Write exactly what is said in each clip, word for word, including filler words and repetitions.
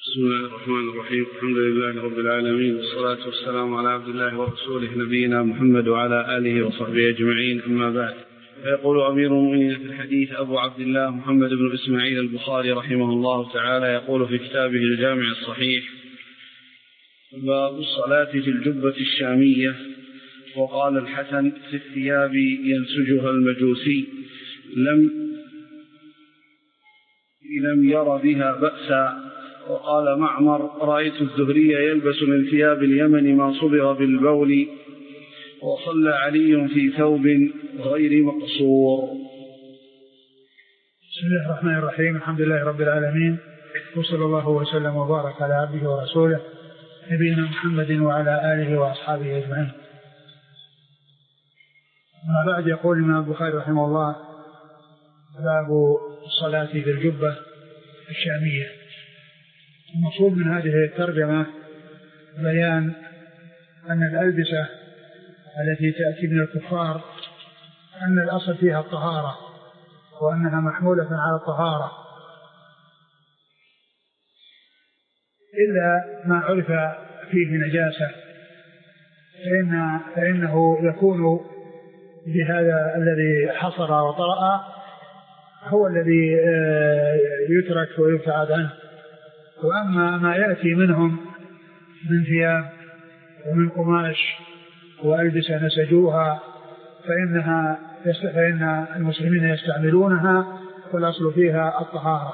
بسم الله الرحمن الرحيم. الحمد لله رب العالمين، والصلاة والسلام على عبد الله ورسوله نبينا محمد وعلى آله وصحبه أجمعين، أما بعد. فيقول أمير المؤمنين في الحديث أبو عبد الله محمد بن إسماعيل البخاري رحمه الله تعالى يقول في كتابه الجامع الصحيح: باب الصلاة في الجبة الشامية. وقال الحسن: في الثياب ينسجها المجوسي، لم لم ير بها بأسا. وقال معمر: رأيت الزهري يلبس من ثياب اليمن ما صبغ بالبول. وصلى علي في ثوب غير مقصور. بسم الله الرحمن الرحيم. الحمد لله رب العالمين، وصلى الله وسلم وبارك على عبده ورسوله نبينا محمد وعلى آله وأصحابه أجمعين. ما بعد، يقول الإمام البخاري رحمه الله: باب الصلاة في الجبة الشامية. المقصود من هذه الترجمة بيان أن الألبسة التي تأتي من الكفار أن الأصل فيها الطهارة، وأنها محمولة على الطهارة، إلا ما عرف فيه نجاسة فإن فإنه يكون بهذا الذي حصر وطرأ هو الذي يترك ويبتعد عنه. وأما ما يأتي منهم من ثياب ومن قماش وألبسة نسجوها فإنها فإن المسلمين يستعملونها، والأصل فيها الطهارة.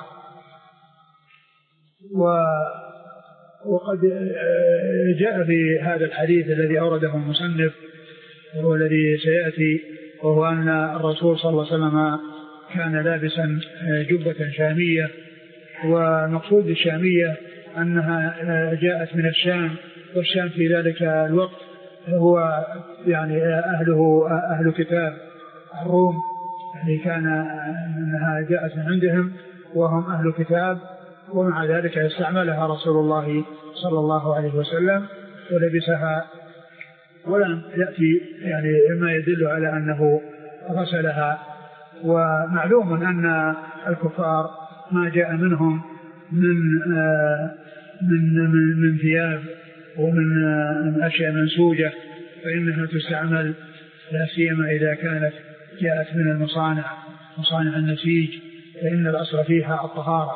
وقد جاء في هذا الحديث الذي أورده المصنف وهو الذي سيأتي، وهو أن الرسول صلى الله عليه وسلم كان لابسا جبة شامية. والمقصود بالشامية أنها جاءت من الشام، والشام في ذلك الوقت هو يعني أهله أهل كتاب الروم، يعني كان أنها جاءت من عندهم وهم أهل كتاب، ومع ذلك استعملها رسول الله صلى الله عليه وسلم ولبسها، ولم يأتي يعني ما يدل على أنه غسلها. ومعلوم أن الكفار ما جاء منهم من من من, من ثياب ومن من أشياء منسوجة فإنها تستعمل، لا سيما إذا كانت جاءت من المصانع مصانع النسيج، فإن الأصل فيها الطهارة.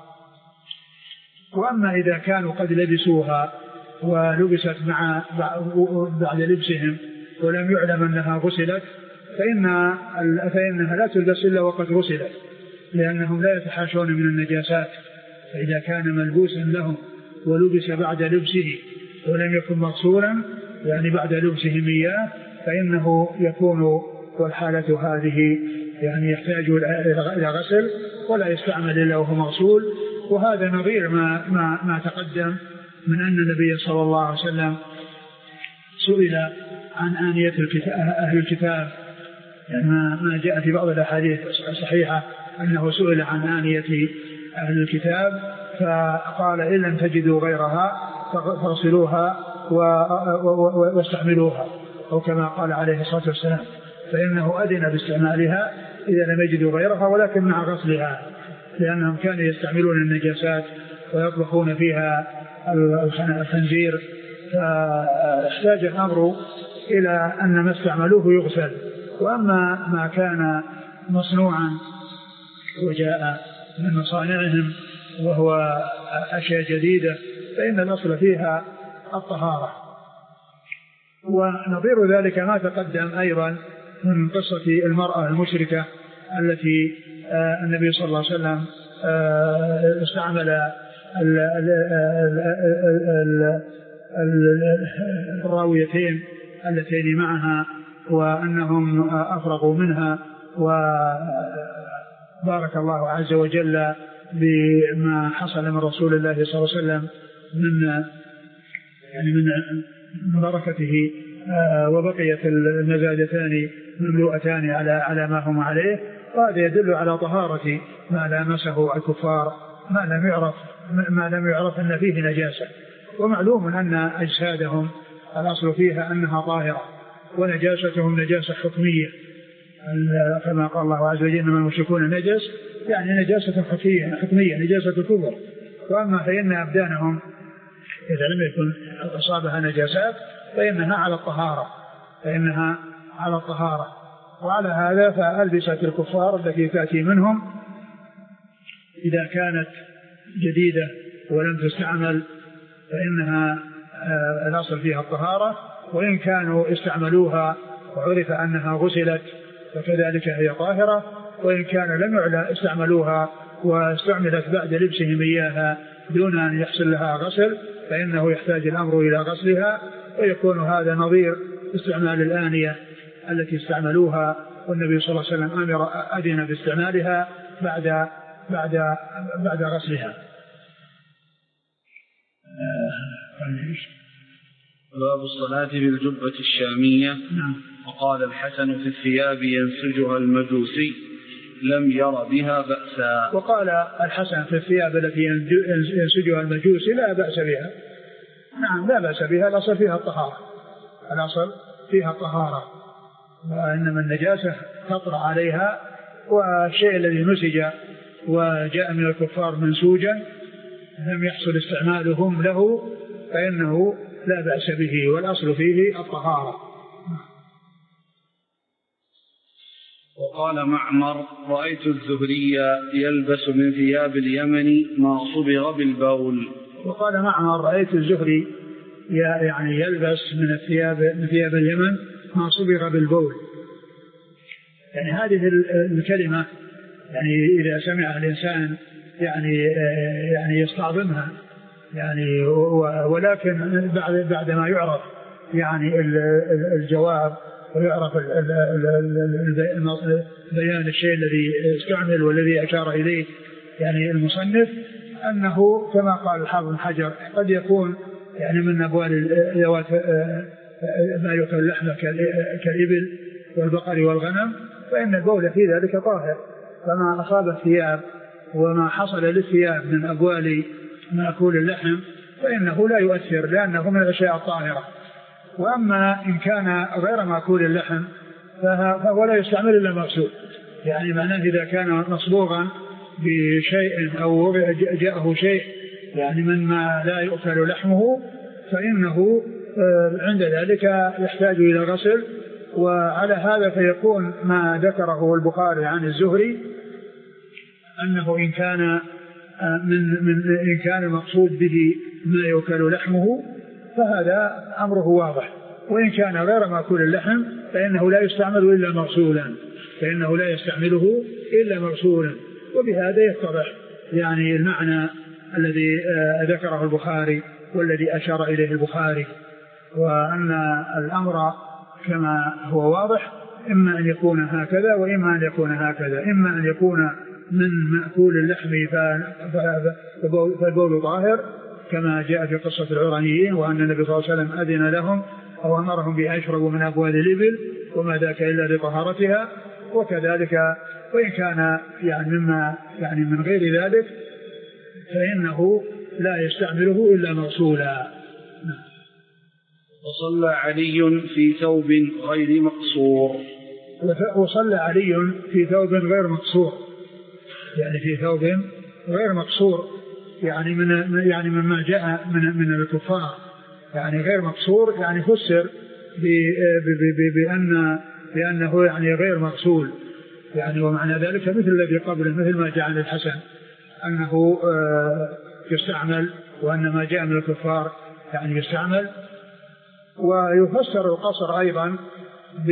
وأما إذا كانوا قد لبسوها ولبست مع بعد لبسهم ولم يعلم أنها غسلت فإن فإنها لا تلبس إلا وقد غسلت، لأنهم لا يتحاشون من النجاسات. فإذا كان ملبوسا لهم ولبس بعد لبسه ولم يكن مغسولا، يعني بعد لبسهم إياه، فإنه يكون والحالة هذه يعني يحتاج إلى غسل ولا يستعمل إلا وهو مغسول. وهذا نظير ما, ما, ما تقدم من أن النبي صلى الله عليه وسلم سئل عن آنية أهل الكتاب، يعني ما جاء في بعض الأحاديث الصحيحة أنه سئل عن آنية أهل الكتاب فقال: إن لم تجدوا غيرها فاغسلوها واستعملوها، أو كما قال عليه الصلاة والسلام، فإنه أذن باستعمالها إذا لم يجدوا غيرها، ولكن مع غسلها، لأنهم كانوا يستعملون النجاسات ويطبخون فيها الخنزير، فاحتاج الأمر إلى أن ما استعملوه يغسل. وأما ما كان مصنوعا وجاء من مصانعهم وهو أشياء جديدة فإن الأصل فيها الطهارة. ونظير ذلك ما تقدم أيضا من قصة المرأة المشركة التي النبي صلى الله عليه وسلم استعمل الراويتين اللتين معها وأنهم أفرغوا منها، وبارك الله عز وجل بما حصل من رسول الله صلى الله عليه وسلم من يعني من بركته، وبقيت المزادتان مملوءتان على على ما هم عليه. وهذا يدل على طهارة ما لامسه الكفار، ما لم يعرف ما لم يعرف أن فيه نجاسة. ومعلوم أن أجسادهم الأصل فيها أنها طاهرة، ونجاستهم نجاسة حكمية، كما قال الله عز وجل: إنما المشركون نجس، يعني نجاسة حكمية نجاسة كفر، وأما فإن أبدانهم إذا لم يكن أصابها نجاسات فإنها على الطهارة فإنها على الطهارة وعلى هذا فألبسة الكفار التي تأتي منهم إذا كانت جديدة ولم تستعمل فإنها الأصل فيها الطهارة، وإن كانوا استعملوها وعرف أنها غسلت فكذلك هي طاهرة، وإن كان لم يعلم استعملوها واستعملت بعد لبسهم إياها دون أن يحصل لها غسل فإنه يحتاج الأمر إلى غسلها، ويكون هذا نظير استعمال الآنية التي استعملوها والنبي صلى الله عليه وسلم أمر أذن باستعمالها بعد بعد بعد غسلها. باب الصلاة بالجبة الشامية. نعم. وقال الحسن في الثياب ينسجها المجوسي لم ير بها بأسا. وقال الحسن في الثياب التي ينسجها المجوسي لا بأس بها. نعم لا بأس بها، الأصل فيها الطهارة الأصل فيها الطهارة وإنما النجاسة تطرأ عليها، والشيء الذي نسج وجاء من الكفار منسوجا لم يحصل استعمالهم له فإنه لا بأس به، والأصل فيه الطهارة. وقال معمر رأيت الزهري يلبس من ثياب اليمن ما صبغ بالبول. وقال معمر رأيت الزهري يعني يلبس من الثياب من ثياب اليمن ما صبغ بالبول. يعني هذه الكلمة يعني إذا سمع الإنسان يعني يعني يستعظمها يعني، ولكن بعد بعد ما يعرف يعني الجواب ويعرف بيان الشيء الذي استعمل والذي أشار إليه يعني المصنف أنه كما قال الحافظ بن حجر قد يكون يعني من أبوال ما يؤكل اللحم كالإبل والبقر والغنم، فإن البول في ذلك طاهر، فما أصاب الثياب وما حصل للثياب من أبوال مأكول اللحم فإنه لا يؤثر لأنه من الأشياء الطاهرة. وأما إن كان غير مأكول اللحم فهو لا يستعمل إلا مغسول، يعني معناه إذا كان مصبوغا بشيء أو جاءه شيء يعني مما لا يؤكل لحمه فإنه عند ذلك يحتاج إلى غسل. وعلى هذا فيكون ما ذكره البخاري عن الزهري أنه إن كان من, من إن كان المقصود به ما يؤكل لحمه فهذا أمره واضح، وإن كان غير مأكول اللحم فإنه لا يستعمل إلا مغسولا فإنه لا يستعمله إلا مغسولا. وبهذا يتضح يعني المعنى الذي ذكره البخاري والذي أشار إليه البخاري، وأن الأمر كما هو واضح إما أن يكون هكذا وإما أن يكون هكذا، إما أن يكون من مأكول اللحم فالبول طاهر كما جاء في قصة العرانيين وأن النبي صلى الله عليه وسلم أذن لهم أو أمرهم بأن يشربوا من أبوال الإبل وما ذاك إلا لطهارتها، وكذلك وإن كان يعني مما يعني من غير ذلك فإنه لا يستعمله إلا مغسولا. وصلى علي في ثوب غير مقصور. وصلى علي في ثوب غير مقصور، يعني في ثوب غير مقصور يعني من يعني مما جاء من من الكفار، يعني غير مقصور يعني فسر بأن بأنه يعني غير مغسول يعني، ومعنى ذلك مثل الذي قبله مثل ما جاء عن الحسن أنه يستعمل وأن ما جاء من الكفار يعني يستعمل. ويفسر القصر أيضا ب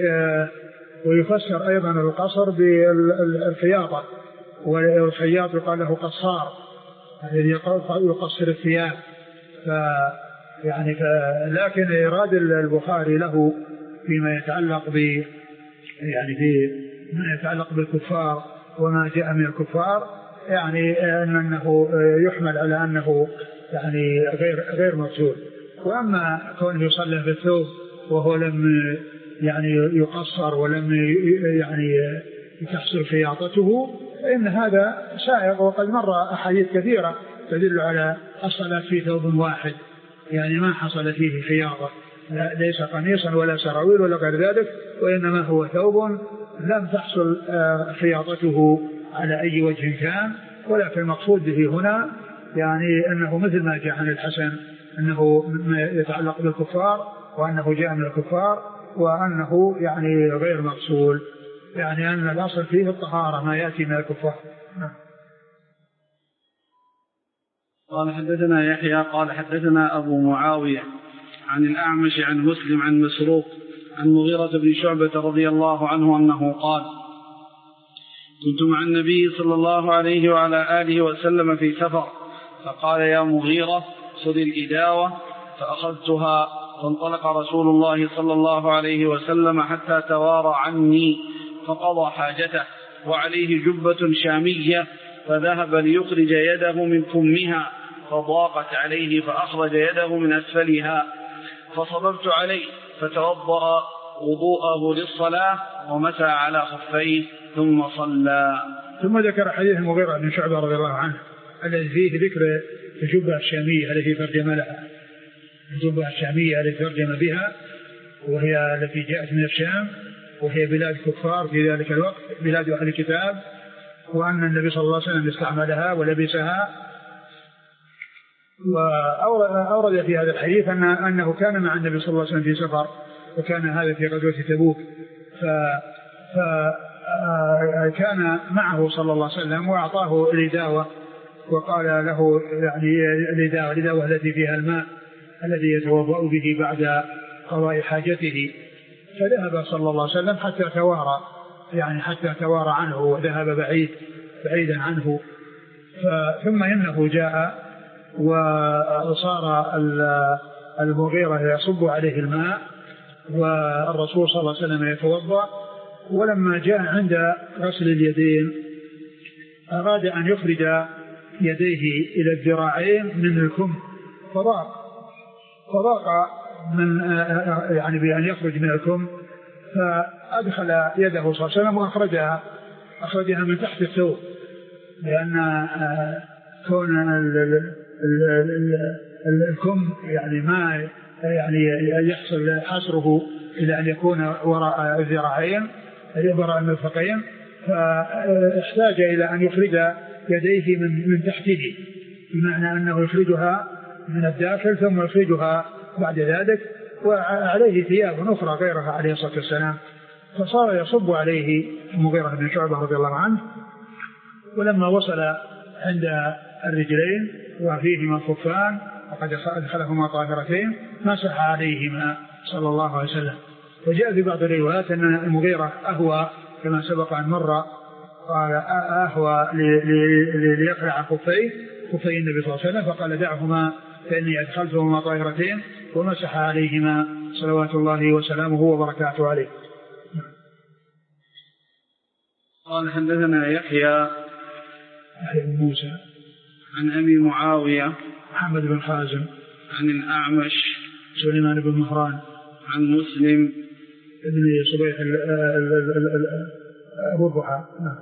ويفسر أيضا القصر بالخياطة، والخياط يقال له قصار الذي يقصر الثياب. ف يعني ف... لكن إيراد البخاري له فيما يتعلق ب يعني في ما يتعلق بالكفار وما جاء من الكفار يعني أنه يحمل على أنه يعني غير غير مغسول. وأما كونه يصلي بالثوب وهو لم يعني يقصر ولم يعني تحصل خياطته فإن هذا سائغ، وقد مر أحاديث كثيرة تدل على الصلاة في ثوب واحد يعني ما حصل فيه خياطة، ليس قميصا ولا سراويل ولا غير ذلك، وإنما هو ثوب لم تحصل خياطته على أي وجه كان، ولكن المقصود به هنا يعني أنه مثل ما جاء عن الحسن أنه يتعلق بالكفار وأنه جاء من الكفار وأنه يعني غير مغسول، يعني أن الأصل فيه الطهارة ما يأتي من الكفار. قال حدثنا يحيى قال حدثنا أبو معاوية عن الأعمش عن مسلم عن مسروق عن مغيرة بن شعبة رضي الله عنه أنه قال: كنت مع النبي صلى الله عليه وعلى آله وسلم في سفر، فقال: يا مغيرة خذ الإداوة، فأخذتها، فانطلق رسول الله صلى الله عليه وسلم حتى توارى عني فقضى حاجته وعليه جبة شامية، فذهب ليخرج يده من كمها فضاقت عليه فأخرج يده من أسفلها، فصببت عليه فتوضأ وضوءه للصلاة ومسى على خفيه ثم صلى. ثم ذكر حديث المغيرة بن شعبة رضي الله عنه الذي فيه ذكر الجبة الشامية التي ترجم لها، الجبة الشامية التي ترجم بها، وهي التي جاءت من الشام، وهي بلاد كفار في ذلك الوقت، بلاد أهل الكتاب، وأن النبي صلى الله عليه وسلم استعملها ولبسها. وأورد في هذا الحديث أن أنه كان مع النبي صلى الله عليه وسلم في سفر، وكان هذا في غزوة تبوك، فكان معه صلى الله عليه وسلم وأعطاه الإداوة وقال له يعني الإداوة الإداوة التي فيها الماء الذي يتوضأ به بعد قضاء حاجته، فذهب صلى الله عليه وسلم حتى توارى، يعني حتى توارى عنه وذهب بعيد بعيدا عنه. ثم إنه جاء وصار المغيرة يصب عليه الماء والرسول صلى الله عليه وسلم يتوضأ، ولما جاء عند غسل اليدين أراد أن يخرج يديه إلى الذراعين من الكم فضاق فضاق من يعني بأن يخرج من الكم، فأدخل يده صلى الله عليه وسلم وأخرجها أخرجها من تحت الثوب، لأن كون الكم يعني ما يعني يحصل حصره إلى أن يكون وراء الذراعين وراء المرفقين، فاحتاج إلى أن يخرج يديه من من تحته، بمعنى أنه يخرجها من الداخل ثم يخرجها بعد ذلك، وعليه ثياب أخرى غيرها عليه الصلاة والسلام، فصار يصب عليه المغيرة بن شعبة رضي الله عنه. ولما وصل عند الرجلين وفيهما خفان وقد أدخلهما طاهرتين مسح عليهما صلى الله عليه وسلم. وجاء في بعض الروايات أن المغيرة أهوى كما سبق أن مر، قال أهوى ليقلع خفيه خفي النبي صلى الله عليه وسلم، فقال دعهما فإني أدخلتهما طاهرتين، ومسح عليهما صلوات الله وسلامه وبركاته عليه. قال حدثنا يحيى يحيى بن موسى عن أبي معاوية محمد بن خازم عن الأعمش سليمان بن مهران عن مسلم ابن صبيح أبو الضحى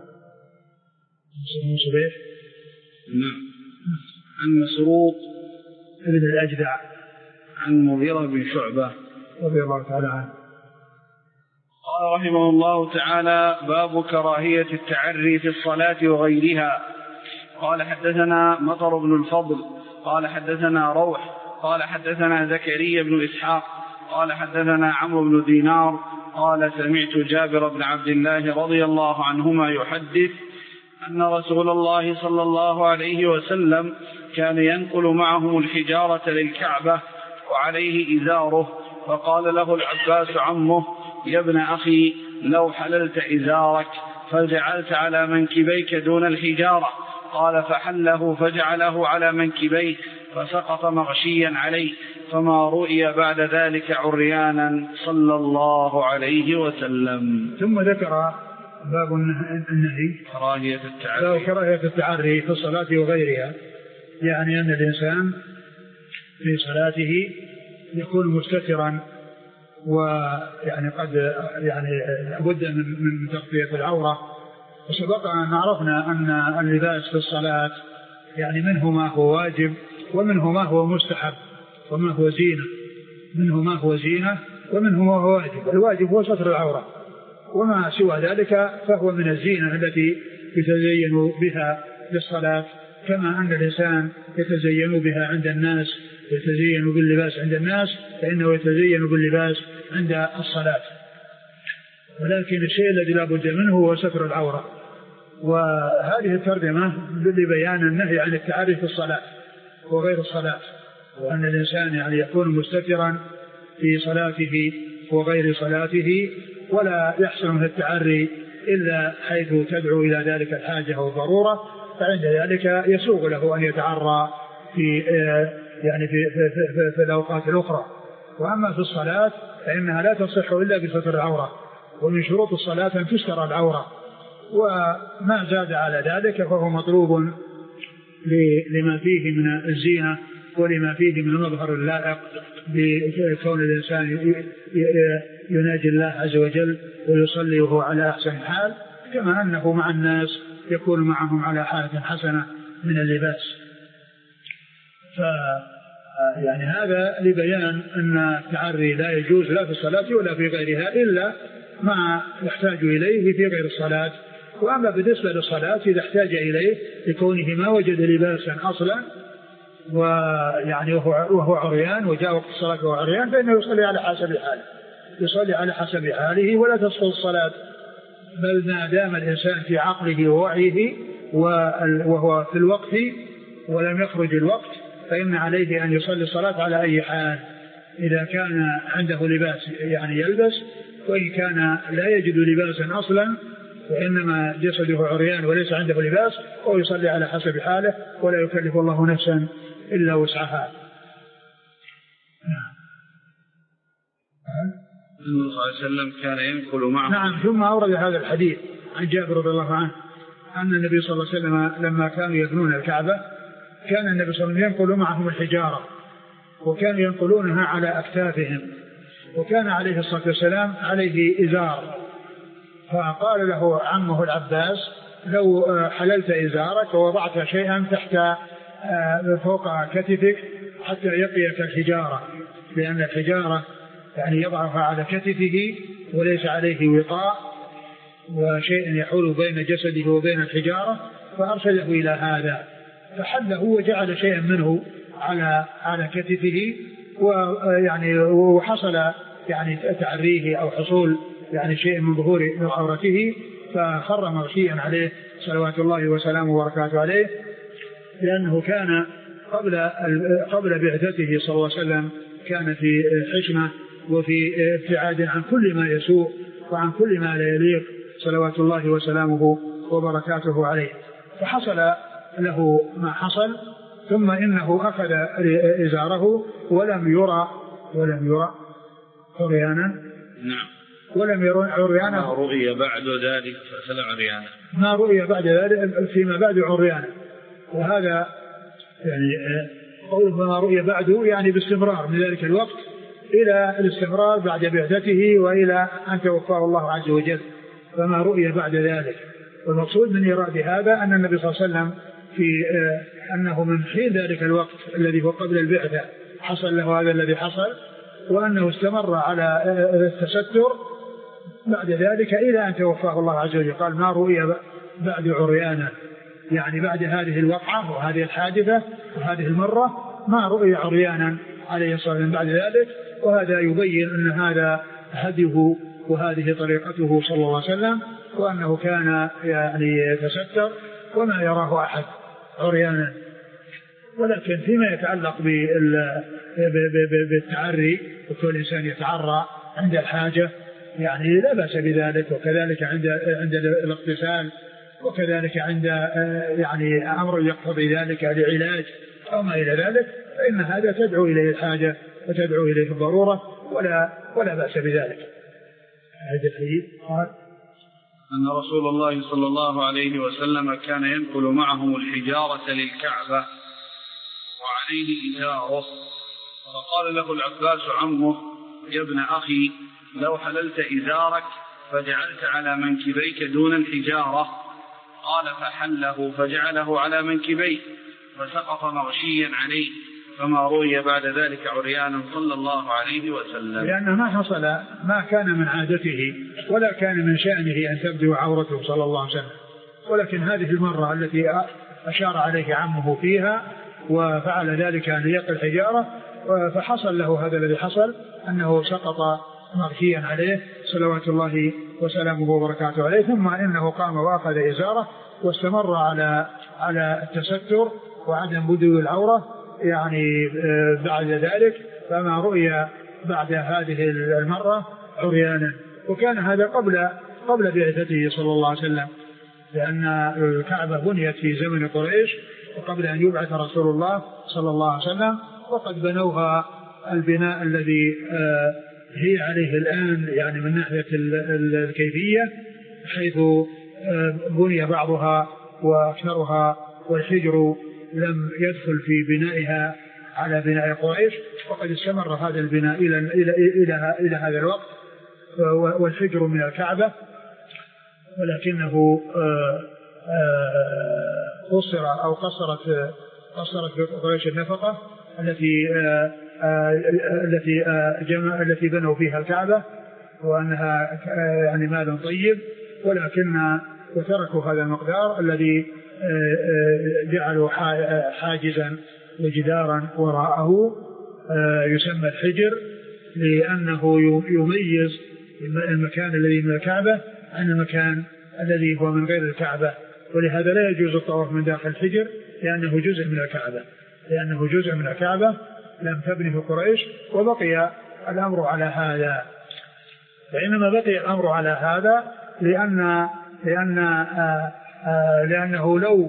مسلم صبيح نعم عن مسروق ابن الأجدع عن مغيرة بن شعبة رضي الله تعالى عنه. قال رحمه الله تعالى: باب كراهية التعري في الصلاة وغيرها. قال حدثنا مطر بن الفضل قال حدثنا روح قال حدثنا زكريا بن إسحاق قال حدثنا عمرو بن دينار قال سمعت جابر بن عبد الله رضي الله عنهما يحدث أن رسول الله صلى الله عليه وسلم كان ينقل معهم الحجارة للكعبة وعليه إزاره، فقال له العباس عمه: يا ابن أخي لو حللت إزارك فجعلت على منكبيك دون الحجارة. قال فحله فجعله على منكبيه فسقط مغشيا عليه، فما رؤي بعد ذلك عريانا صلى الله عليه وسلم. ثم ذكر باب النهي كراهية التعري كراهية التعري في الصلاة وغيرها، يعني أن الإنسان في صلاته يكون مستترا، ويعني قد يعني بد من تغطية العورة. وسبق أن عرفنا أن اللباس في الصلاة يعني منه ما هو واجب ومنه ما هو مستحب وما هو زينة، منه ما هو زينة ومنه ما هو واجب. الواجب هو ستر العورة، وما سوى ذلك فهو من الزينة التي يتزين بها للصلاة كما أن الإنسان يتزين بها عند الناس، يتزين باللباس عند الناس، فإنه يتزين باللباس عند الصلاة. ولكن الشيء الذي لا بد منه هو ستر العورة. وهذه الترجمة لبيان النهي عن التعري في الصلاة وغير الصلاة، وأن الإنسان يعني يكون مستترا في صلاته وغير صلاته، ولا يحصل من التعري إلا حيث تدعو إلى ذلك الحاجة والضرورة، فعند ذلك يسوغ له أن يتعرى في يعني في, في, في, في, في الأوقات الأخرى. وأما في الصلاة فإنها لا تصح إلا بستر العورة، ومن شروط الصلاة أن تستر العورة، وما زاد على ذلك فهو مطلوب لما فيه من الزينة ولما فيه من المظهر اللائق بكون الإنسان يناجي الله عز وجل ويصلي وهو على أحسن حال، كما أنه مع الناس يكون معهم على حالة حسنة من اللباس. ف يعني هذا لبيان أن التعري لا يجوز لا في الصلاة ولا في غيرها إلا ما يحتاج إليه في غير الصلاة. وأما بالنسبة للصلاة إذا احتاج إليه لكونه ما وجد لباسا أصلا ويعني وهو عريان وجاء وقت الصلاة وهو عريان، فإنه يصلي على حسب حاله، يصلي على حسب حاله ولا تسقط الصلاة. بل ما دام الإنسان في عقله ووعيه وهو في الوقت ولم يخرج الوقت فإن عليه أن يصلي الصلاة على أي حال، إذا كان عنده لباس يعني يلبس، وإن كان لا يجد لباسا أصلا وإنما جسده عريان وليس عنده لباس، هو يصلي على حسب حاله ولا يكلف الله نفسا إلا وسعها. النبي صلى الله عليه وسلم كان ينقل معه. نعم. ثم أورد هذا الحديث عن جابر رضي الله عنه أن النبي صلى الله عليه وسلم لما كانوا يبنون الكعبة كان النبي صلى الله عليه وسلم ينقل معهم الحجارة، وكانوا ينقلونها على أكتافهم، وكان عليه الصلاة والسلام عليه إزار، فقال له عمه العباس لو حللت إزارك ووضعت شيئا تحت فوق كتفك حتى يقيك الحجارة، لأن الحجارة يعني يضعها على كتفه وليس عليه وقاء وشيء يحول بين جسده وبين الحجارة، فأرشده إلى هذا فحله وجعل شيئا منه على على كتفه، ويعني وحصل يعني تعريه أو حصول يعني شيء من ظهور عورته، فخر مغشيا عليه صلوات الله وسلامه وبركاته عليه، لأنه كان قبل قبل بعثته صلى الله عليه وسلم كان في حشمة وفي ابتعاد عن كل ما يسوء وعن كل ما لا يليق صلوات الله وسلامه وبركاته عليه، فحصل له ما حصل. ثم إنه أخذ إزاره ولم يرى ولم يرى عريانا. نعم. ولم يرى عريانا. ما رؤي بعد ذلك فسل عريانا. ما رؤي بعد ذلك فيما بعد عريانا. وهذا يعني قوله ما رؤي بعده يعني باستمرار من ذلك الوقت إلى الاستمرار بعد بعثته وإلى أن توفاه الله عز وجل، فما رؤي بعد ذلك. والمقصود من إراد هذا أن النبي صلى الله عليه وسلم في أنه من حين ذلك الوقت الذي هو قبل البعثة حصل له هذا الذي حصل، وأنه استمر على التستر بعد ذلك إلى أن توفاه الله عز وجل. قال ما رؤي بعد عريانا، يعني بعد هذه الوقعة وهذه الحادثة وهذه المرة ما رؤي عريانا عليه الصلاة والسلام بعد ذلك. وهذا يبين أن هذا هديه وهذه طريقته صلى الله عليه وسلم، وأنه كان يعني يتستر وما يراه أحد عريانا. ولكن فيما يتعلق بالتعري وكل إنسان يتعرى عند الحاجة يعني لا بأس بذلك، وكذلك عند عند الاغتسال، وكذلك عند يعني أمر يقتضي ذلك لعلاج أو ما إلى ذلك، فإن هذا تدعو إليه الحاجة وتدعو إليه الضرورة ولا ولا بأس بذلك. هذا الحديث قال أن رسول الله صلى الله عليه وسلم كان ينقل معهم الحجارة للكعبة وعليه إزاره، فقال له العباس عمه يا ابن أخي لو حللت إزارك فجعلت على منكبيك دون الحجارة، قال فحله فجعله على منكبيه فسقط مغشيا عليه، فما روي بعد ذلك عريانا صلى الله عليه وسلم. لأنه ما حصل ما كان من عادته ولا كان من شأنه أن تبدو عورته صلى الله عليه وسلم، ولكن هذه المرة التي أشار عليه عمه فيها وفعل ذلك أن يقي الحجارة، فحصل له هذا الذي حصل، أنه سقط مغشيا عليه صلوات الله وسلامه وبركاته عليه. ثم إنه قام وأخذ إزاره واستمر على على التستر وعدم بدو العورة يعني بعد ذلك، فما رؤي بعد هذه المرة عريانا. وكان هذا قبل قبل بعثته صلى الله عليه وسلم، لأن الكعبة بنيت في زمن قريش وقبل أن يبعث رسول الله صلى الله عليه وسلم، وقد بنوها البناء الذي هي عليه الآن يعني من ناحية الكيفية، حيث بني بعضها وأكثرها والحجر لم يدخل في بنائها على بناء قريش، وقد استمر هذا البناء إلى إلى إلى إلى هذا الوقت، والحجر من الكعبة، ولكنه قصر أو قصرت قصرت قريش النفقة التي التي جمع التي بنوا فيها الكعبة، وأنها يعني مال طيب، ولكن وتركوا هذا المقدار الذي جعلوا حاجزا وجدارا وراءه يسمى الحجر، لأنه يميز المكان الذي من الكعبة عن المكان الذي هو من غير الكعبة، ولهذا لا يجوز الطواف من داخل الحجر لأنه جزء من الكعبة لأنه جزء من الكعبة لم تبنه قريش. وبقي الأمر على هذا، فإنما بقي الأمر على هذا لأن لأن آآ آآ لأنه لو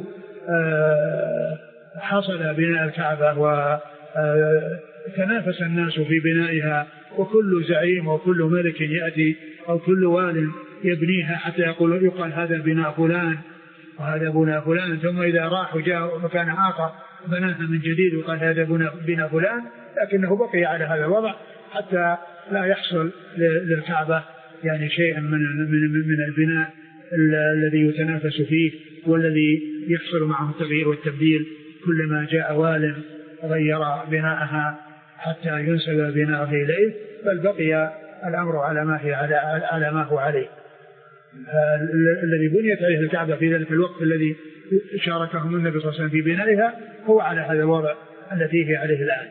حصل بناء الكعبة وتنافس الناس في بنائها، وكل زعيم وكل ملك يأتي أو كل وال يبنيها حتى يقول يقال هذا بناء فلان وهذا بناء فلان، ثم إذا راح وجاء مكان آخر بناها من جديد وقال هذا بناء فلان، لكنه بقي على هذا الوضع حتى لا يحصل للكعبة يعني شيء من من من البناء الذي يتنافس فيه والذي يحصل معه التغيير والتبديل، كلما جاء وال غير بناءها حتى ينسب بناءه إليه، بل بقي الأمر على ما هي على, على ما هو عليه. الذي بنيت عليه الكعبة في ذلك الوقت الذي شاركهم النبي صلى الله عليه وسلم في بنائها هو على هذا الوضع الذي هي عليه الآن.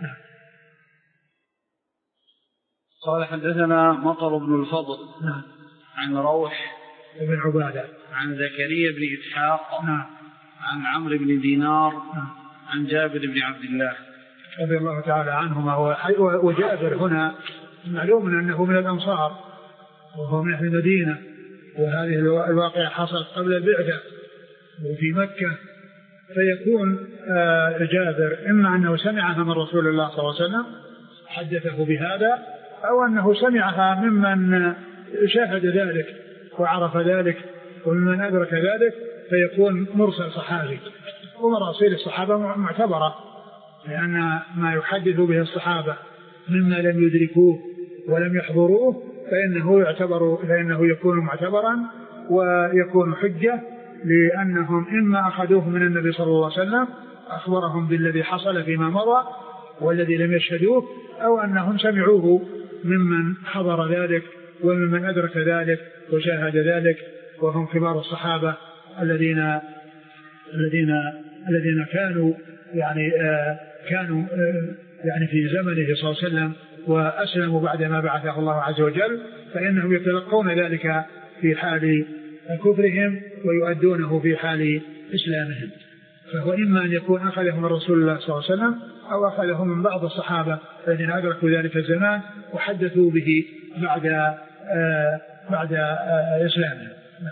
قال حدثنا مطر بن الفضل نعم. عن روح بن عبادة عن زكريا بن إسحاق نعم. عن عمرو بن دينار نعم. عن جابر بن عبد الله رضي الله تعالى عنهما. وجابر هنا معلوم أنه من الأنصار وهو من أهل المدينة، وهذه الواقعة حصلت قبل البعثة وفي مكة، فيكون جابر إما أنه سمعها من رسول الله صلى الله عليه وسلم حدثه بهذا، أو أنه سمعها ممن شاهد ذلك وعرف ذلك وممن أدرك ذلك، فيكون مرسل صحابي. ومراسيل الصحابة معتبرة، لأن ما يحدث به الصحابة مما لم يدركوه ولم يحضروه فإنه يعتبر فإنه يكون معتبرا ويكون حجة، لأنهم إما أخذوه من النبي صلى الله عليه وسلم أخبرهم بالذي حصل فيما مضى والذي لم يشهدوه، أو أنهم سمعوه ممن حضر ذلك وممن أدرك ذلك وشاهد ذلك، وهم كبار الصحابة الذين الذين الذين كانوا يعني آه كانوا آه يعني في زمنه صلى الله عليه وسلم وأسلموا بعدما بعثه الله عز وجل، فإنهم يتلقون ذلك في حال كفرهم ويؤدونه في حال إسلامهم. فهو إما أن يكون أخذه من رسول الله صلى الله عليه وسلم أو أخذه من بعض الصحابة الذين أدركوا ذلك الزمان وحدثوا به بعد آه بعد آه إسلامهم.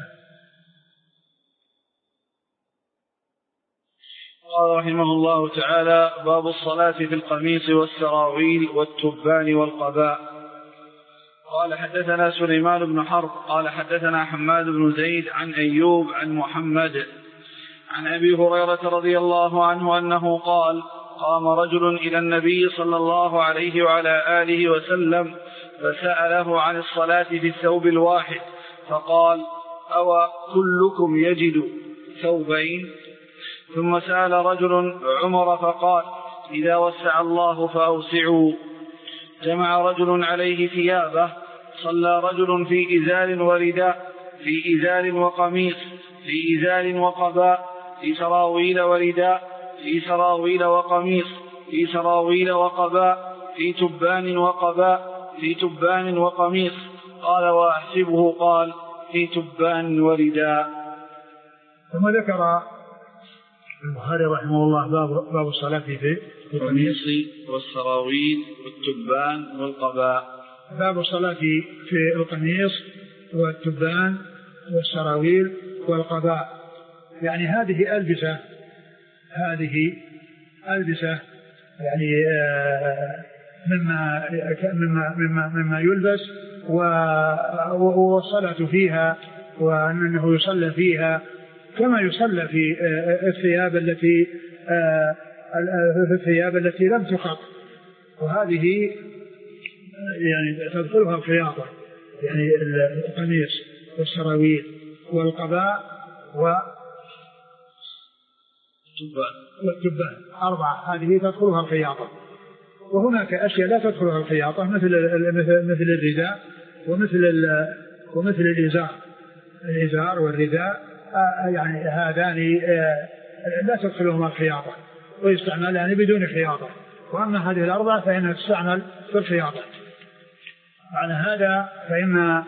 قال رحمه الله تعالى: باب الصلاة في القميص والسراويل والتبان والقباء. قال حدثنا سليمان بن حرب قال حدثنا حماد بن زيد عن أيوب عن محمد عن أبي هريرة رضي الله عنه أنه قال: قام رجل إلى النبي صلى الله عليه وعلى آله وسلم فسأله عن الصلاة في الثوب الواحد، فقال: أو كلكم يجد ثوبين؟ ثم سأل رجل عمر فقال: إذا وسع الله فأوسعوا. جمع رجل عليه ثيابه، صلى رجل في إزار ورداء، في إزار وقميص، في إزار وقباء، في سراويل ورداء، في سراويل وقميص، في سراويل وقباء، في تبان وقباء، في تبان وقميص. قال وأحسبه قال في تبان ورداء. ثم ذكر البخاري رحمه الله باب, باب الصلاة في القميص والسراويل والتبان والقباء. باب الصلاة في القميص والتبان والسراويل والقباء، يعني هذه ألبسة هذه ألبسة يعني مما مما مما مما يلبس، والصلاة فيها وأنه يصلى فيها كما يصلى في الثياب التي في الثياب التي لم تخط، وهذه يعني تدخلها الخياطة، يعني القميص والسراويل والقباء والتبان أربعة، هذه تدخلها الخياطة. وهناك أشياء لا تدخلها الخياطة مثل مثل الرداء ومثل ومثل الإزار الإزار والرداء، يعني هذان لا تدخلهما الخياطة ويستعملان بدون خياطة. وأما هذه الأربعة فإنها تستعمل في الخياطة. على هذا فإن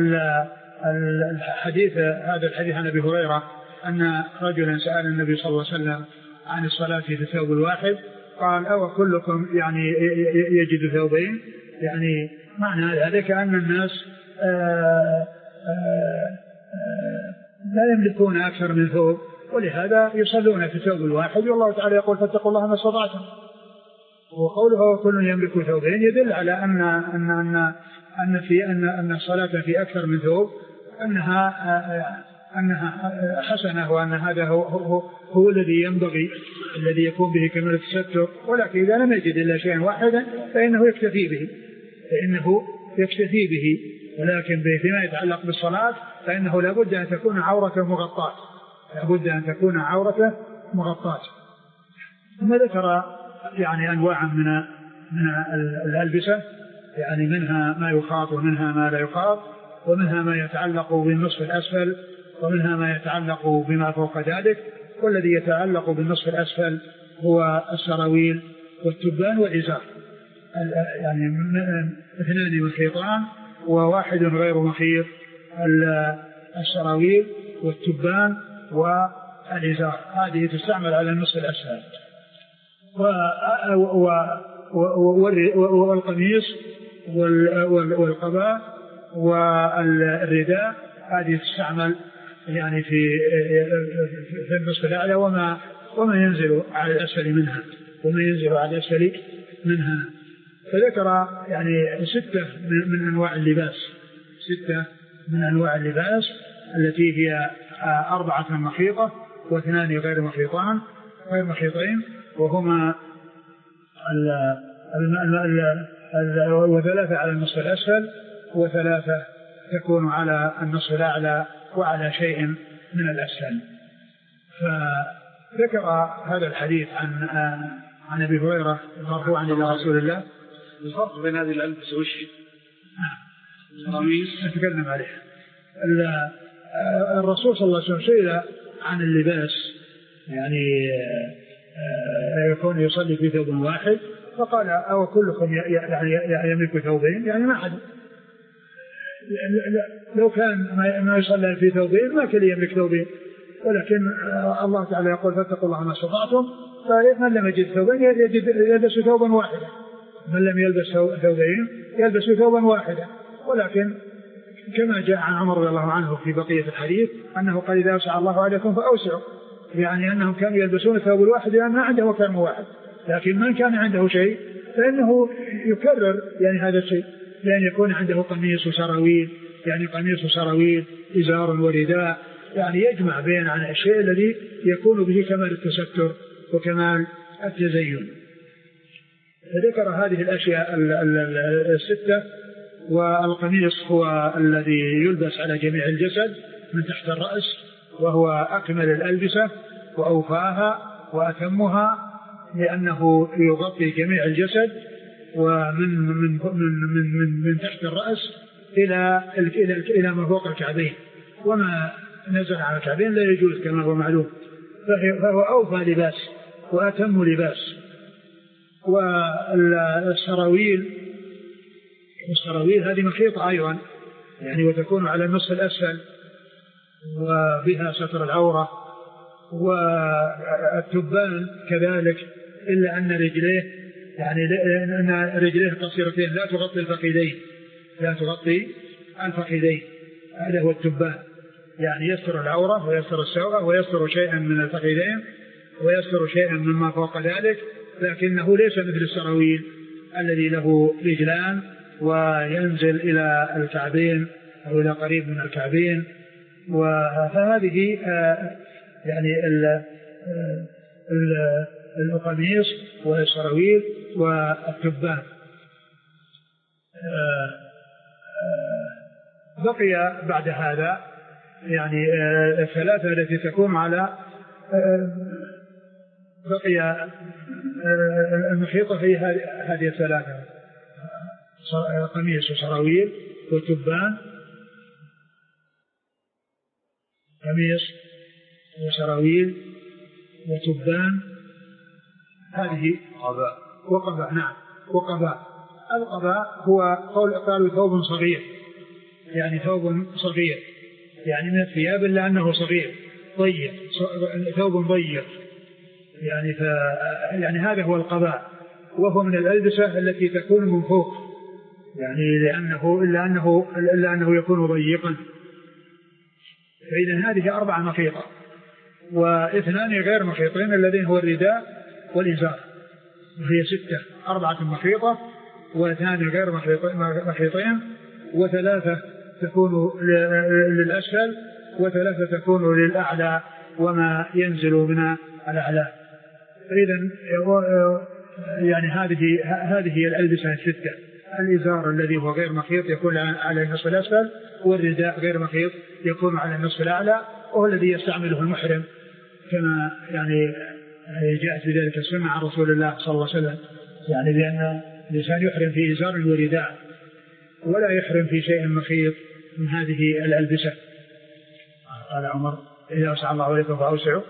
الحديث هذا الحديث عن أبي هريرة أن رجلا سأل النبي صلى الله عليه وسلم عن الصلاة في الثوب الواحد، قال أو كلكم يعني يجد ثوبين، يعني معنى ذلك أن الناس آآ آآ لا يملكون أكثر من ثوب، ولهذا يصلون في الثوب الواحد، والله تعالى يقول فاتقوا الله ما استطعتم. وقوله كل يملك ثوبين يدل على أن أن أن أن في أن أن الصلاة في أكثر من ثوب أنها أنها حسنة، وأن هذا هو هو, هو الذي ينبغي الذي يكون به كمال التستر. ولكن إذا لم يجد إلا شيئا واحدا فإنه يكتفي به فإنه يكتفي به ولكن فيما يتعلق بالصلاة فإنه لابد أن تكون عورته مغطاة لابد أن تكون عورته مغطاة. ثم ذكر يعني أنواع من من الألبسة، يعني منها ما يخاط ومنها ما لا يخاط، ومنها ما يتعلق بالنصف الأسفل ومنها ما يتعلق بما فوق ذلك. والذي يتعلق بالنصف الأسفل هو السراويل والتبان والإزار، يعني اثنان مخيطان وواحد غير مخيط، السراويل والتبان والإزار هذه تستعمل على النصف الأسفل. والقميص والقباء والرداء هذه تستعمل يعني في في النصف الأعلى وما وما ينزل على الأسفل منها وما ينزل على الأسفل منها. فذكر يعني ستة من أنواع اللباس ستة من أنواع اللباس التي هي أربعة مخيطة واثنان غير مخيطان غير مخيطين، وهما وثلاثة على النصف الأسفل وثلاثة تكون على النصف الأعلى وعلى شيء من الأسفل. فذكر هذا الحديث عن عن أبي هريرة مرفوعا إلى رسول الله. الفرق بين هذه الألبسة وش القميص نتكلم عليه. الرسول صلى الله عليه وسلم سئل عن اللباس، يعني يكون يصلي في ثوب واحد، فقال أو كلكم يعني يملك ثوبين، يعني ما حد لو كان ما يصلي في ثوبين ما كان يملك ثوبين، ولكن الله تعالى يقول فاتقوا الله ما استطعتم، فمن لم يجد ثوبين يلبس ثوبا واحدا، من لم يلبس ثوبين يلبس ثوبا واحدا. ولكن كما جاء عن عمر رضي الله عنه في بقية الحديث أنه قال إذا أوسع الله عليكم فأوسعوا، يعني أنهم كانوا يلبسون الثوب الواحد لأن ما عنده كرم واحد، لكن من كان عنده شيء فإنه يكرر يعني هذا الشيء، لأن يكون عنده قميص وسراويل، يعني قميص وسراويل إزار ورداء، يعني يجمع بين عن الشيء الذي يكون به كمال التستر وكمال التزين. فذكر هذه الأشياء الستة. والقميص هو الذي يلبس على جميع الجسد من تحت الرأس، وهو أكمل الألبسة وأوفاها وأتمها، لأنه يغطي جميع الجسد ومن من من من من, من تحت الرأس إلى إلى إلى ما فوق الكعبين، وما نزل على الكعبين لا يجوز كما هو معلوم. فهو أوفى لباس وأتم لباس. والسراويل السراويل هذه مخيطة أيضا يعني، وتكون على النصف الأسفل وبها ستر العورة. والتبان كذلك، إلا أن رجليه يعني أن رجليه قصيرتين لا تغطي الفخذين لا تغطي الفخذين هذا هو التبان، يعني يستر العورة ويستر السوء ويستر شيئا من الفخذين ويستر شيئا مما فوق ذلك، لكنه ليس مثل السراويل الذي له رجلان وينزل إلى الكعبين أو إلى قريب من الكعبين. وهذه يعني القميص والسراويل والتبان. بقي بعد هذا يعني الثلاثة التي تكون على بقي المخيطة في هذه الثلاثة، قميص وسراويل وتبان، قميص وسراويل وتبان، هذه قباء وقباء. نعم وقباء. القباء هو قول قالوا ثوب صغير، يعني ثوب صغير يعني من الثياب إلا أنه صغير ضيق، ثوب ضيق يعني ف... يعني هذا هو القباء، وهو من الألبسة التي تكون من فوق يعني لأنه إلا أنه إلا أنه يكون ضيقا. فإذا هذه أربعة مخيطة، واثنان غير مخيطين الذين هو الرداء والإزار، وهي ستة. أربعة مخيطة واثنان غير مخيطين، وثلاثة تكون للأسفل وثلاثة تكون للأعلى وما ينزل من الأعلى. إذن يعني هذه هذه هي الألبسة الستة. الإزار الذي هو غير مخيط يكون على النصف الأسفل، والرداء غير مخيط يكون على النصف الأعلى، وهو الذي يستعمله المحرم كما يعني جاءت بذلك السنة عن رسول الله صلى الله عليه وسلم، يعني بأن الإنسان يحرم في إزار ورداء ولا يحرم في شيء مخيط من هذه الألبسة. قال عمر إذا وسع الله عليكم فأوسعوا.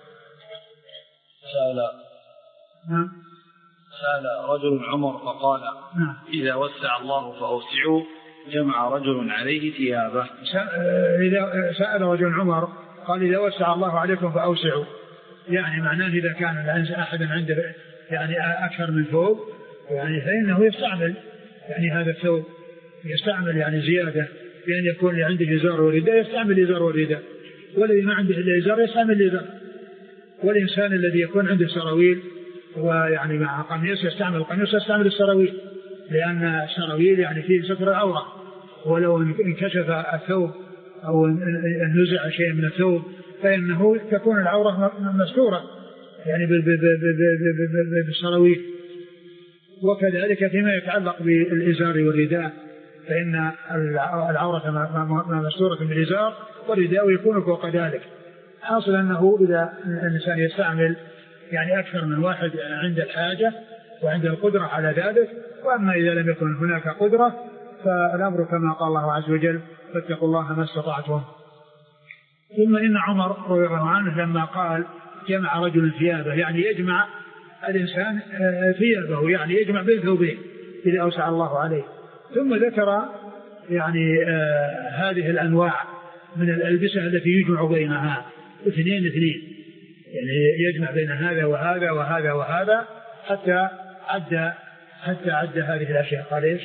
سأل نعم سأل رجل عمر فقال نعم إذا وسع الله فأوسعوا، جمع رجل عليه ثيابه. إذا سأل رجل عمر قال إذا وسع الله عليكم فأوسعوا، يعني معناه إذا كان أحد عنده يعني أكثر من ثوب يعني فإنه يستعمل يعني هذا الثوب، يستعمل يعني زيادة بأن يكون عنده إزار ورداء يستعمل إزار ورداء، والذي ما عنده إلا إزار يستعمل إزار. والإنسان الذي يكون عنده سراويل ويعني مع قميص يستعمل القميص يستعمل السراويل، لأن السراويل يعني فيه ستر العورة، ولو انكشف الثوب أو نزع شيء من الثوب فإنه تكون العورة مستورة يعني بالسراويل. وكذلك فيما يتعلق بالإزار والرداء فإن العورة ما مستورة بالإزار، والرداء يكون فوق ذلك. حاصل أنه إذا الإنسان يستعمل يعني أكثر من واحد عند الحاجة وعند القدرة على ذلك، وأما إذا لم يكن هناك قدرة فالأمر كما قال الله عز وجل فاتقوا الله ما استطعتم. ثم إن عمر رضي الله عنه لما قال جمع رجل ثيابه يعني يجمع الإنسان ثيابه، يعني يجمع بين ثوبين إذا أوسع الله عليه. ثم ذكر يعني آه هذه الأنواع من الألبسة التي يجمع بينها اثنين اثنين، يعني يجمع بين هذا وهذا وهذا وهذا حتى عد حتى عد هذه الأشياء. قال إيش؟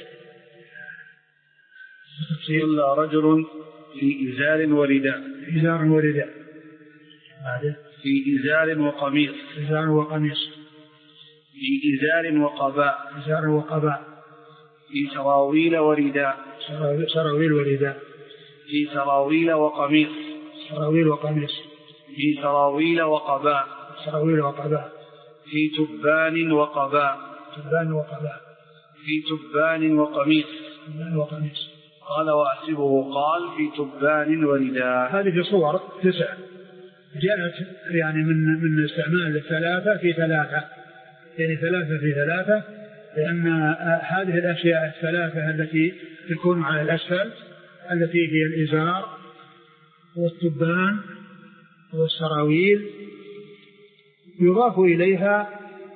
إلا رجل في إزار ورداء إزار ورداء في إزار وقميص إزار وقميص في إزار وقباء إزار وقباء في سراويل ورداء سراويل ورداء في سراويل وقميص سراويل وقميص في سراويل وقباء سراويل وقباء في تبان وقباء تبان وقباء في تبان وقميص تبان وقميص. قال وأحسبه قال في تبان ورداء. هذه صور تسع جاءت يعني من من استعمال الثلاثة في ثلاثة، يعني ثلاثة في ثلاثة، لأن هذه الأشياء الثلاثة التي تكون على الأسفل التي هي الإزار والتبان والسراويل يضاف إليها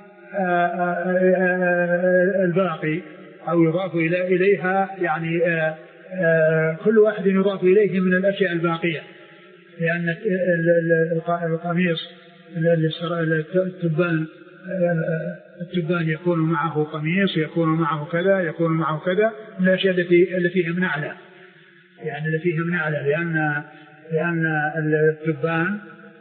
الباقي أو يضاف إليها يعني كل واحد يضاف إليه من الأشياء الباقية، لأن القميص التبان التبان يكون معه قميص، يكون معه كذا، يكون معه كذا من الأشياء التي التي فيها من أعلى، يعني التي فيها من أعلى، لأن لأن التبان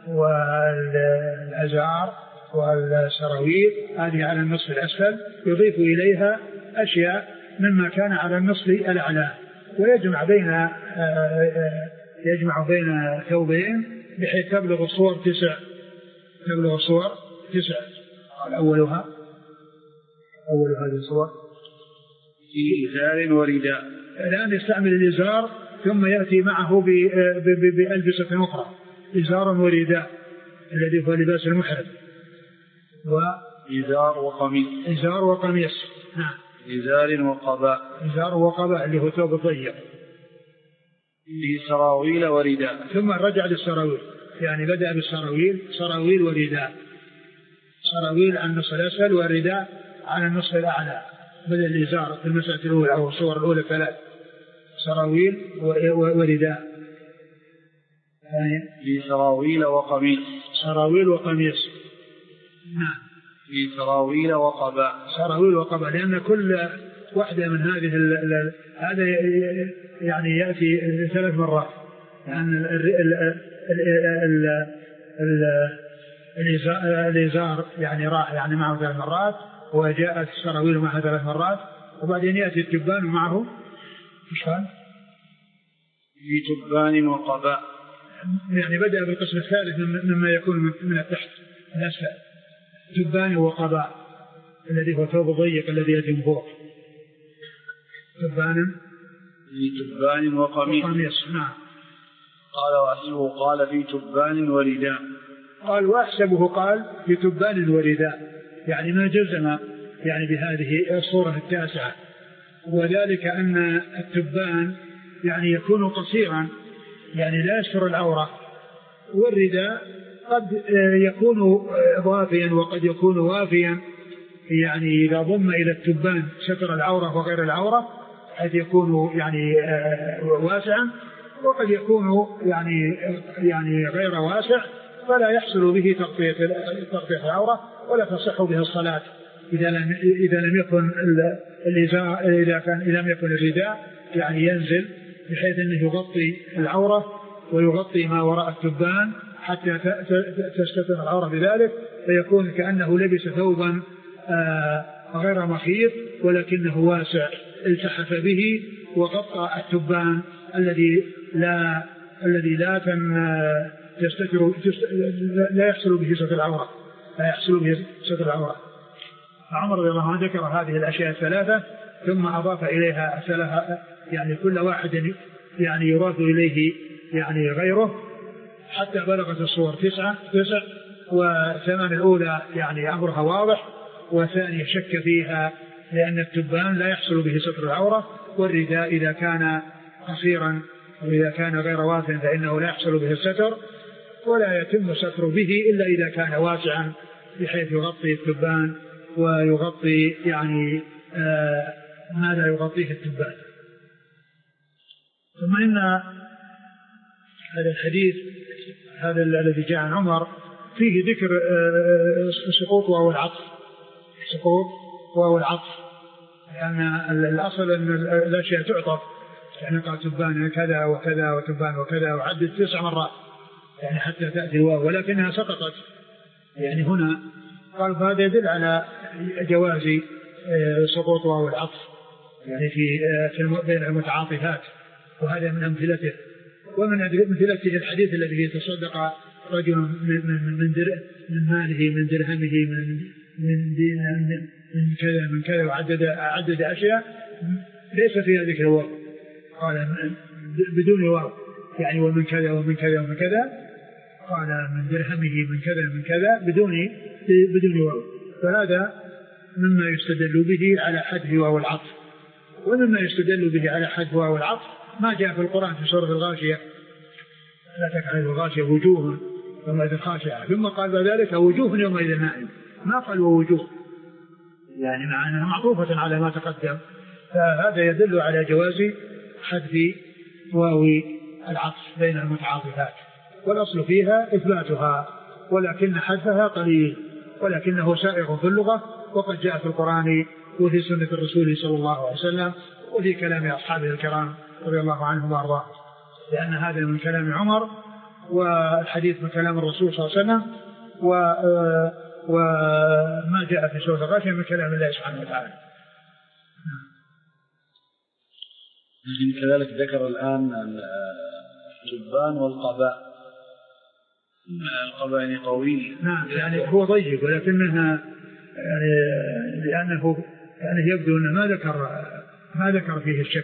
والأزار والسراويل هذه على النصف الأسفل، يضيف إليها أشياء مما كان على النصف الأعلى، ويجمع بين يجمع بين ثوبين بحيث تبلغ الصور تسع تبلغ الصور تسع. أولها أول هذه الصور في إزار ورداء. الآن يستعمل الإزار ثم يأتي معه بألبسة أخرى، إزار ورداء الذي هو لباس المحرم، وإزار وقميص. إزار وقميص نعم. إزار وقباء. إزار وقباء اللي هو ثوب الضيق. في سراويل ورداء. ثم رجع للسراويل، يعني بدأ بالسراويل، سراويل ورداء، سراويل على النصف الأسفل والرداء على النصف الأعلى. بدأ الإزار في المسألة الأولى أو الصور الأولى ثلاث، سراويل ورداء. يعني في سراويل وقميص. سراويل وقميص نعم. في سراويل وقباء. سراويل وقباء، لأن كل واحدة من هذه هذا يعني يأتي ثلاث مرات، لأن الإزار يعني راح يعني معه ثلاث مرات، وجاءت السراويل معها ثلاث مرات، وبعدين يأتي التبان معه إيش قال؟ في تبان وقباء، يعني بدأ بالقسم الثالث مما يكون من التحت من الأسفل، تبان وقباء الذي هو ثوب ضيق الذي يأتي من فوق. تبان في تبان وقميص. وقميص نعم. قال وأحسبه قال في تبان ورداء. قال وأحسبه قال في تبان ورداء، يعني ما جزم يعني بهذه الصورة التاسعة، وذلك أن التبان يعني يكون قصيرا يعني لا يستر العورة، والرداء قد يكون ضافيا وقد يكون وافيا، يعني إذا ضم إلى التبان ستر العورة وغير العورة حيث يكون يعني واسعا، وقد يكون يعني يعني غير واسع فلا يحصل به تغطية تغطية العورة ولا تصح به الصلاة إذا لم إذا لم يكن الإزار إذا كان إذا لم يكن الرداء يعني ينزل بحيث أنه يغطي العورة ويغطي ما وراء التبان حتى تستتر العورة بذلك، فيكون كأنه لبس ثوبا غير مخيط ولكنه واسع التحف به وغطى التبان الذي لا الذي لا تستتر لا يحصل به ستر العورة لا يحصل به ستر العورة. فعمر رضي الله عنه ذكر هذه الأشياء الثلاثة ثم أضاف إليها الثلاثة، يعني كل واحد يعني يضاف إليه يعني غيره حتى بلغت الصور تسعة تسع، وثمان الأولى يعني أمرها واضح، وثانية شك فيها لأن التبان لا يحصل به ستر العورة، والرداء إذا كان قصيرا وإذا كان غير واف فإنه لا يحصل به الستر، ولا يتم الستر به إلا إذا كان واسعا بحيث يغطي التبان ويغطي يعني آه ما لا يغطيه التبان. ثم إن هذا الحديث هذا الذي جاء عن عمر فيه ذكر سقوط واو العطف سقوط واو العطف، لأن الأصل أن الأشياء تعطف، يعني قال تبان كذا وكذا وتبان وكذا وعدد تسع مرات يعني حتى تأتي الواو، ولكنها سقطت يعني هنا. قال فهذا يدل على جواز سقوط واو العطف يعني في في بين المتعاطفات، وهذا من أمثلته. ومن أمثلته الحديث الذي يتصدق رجل من من من ماله من درهمه من من دين من كذا من كذا وعدد عدد أشياء ليس فيها ذكر الواو، قال بدون واو يعني ومن كذا ومن كذا ومن كذا، قال من درهمه من كذا من كذا بدون بدون واو. فهذا مما يستدل به على حذف واو العطف. ومما يستدل به على حذف واو العطف ما جاء في القرآن في سورة الغاشية لا تكحل الغاشية وجوه يومئذ خاشعة، ثم قال ذلك وجوه يومئذ نائم، ما قال ووجوه، يعني مع أنها معطوفة على ما تقدم، فهذا يدل على جواز حذف واو العطف بين المتعاطفات، والأصل فيها إثباتها، ولكن حذفها قليل، ولكنه سائغ في اللغة، وقد جاء في القرآن وفي سنة الرسول صلى الله عليه وسلم وفي كلام أصحابه الكرام رضي الله عنهم وأرضاهم، لأن هذا من كلام عمر، والحديث من كلام الرسول صلى الله عليه وسلم، وما جاء في سورة الغاشية من كلام الله سبحانه وتعالى. كذلك ذكر الآن الجبان والقباء، القباء يعني طويل، نعم يعني هو ضيق، ولكنها يعني لأنه يعني يبدو أنه ما ذكر ما ذكر فيه الشك،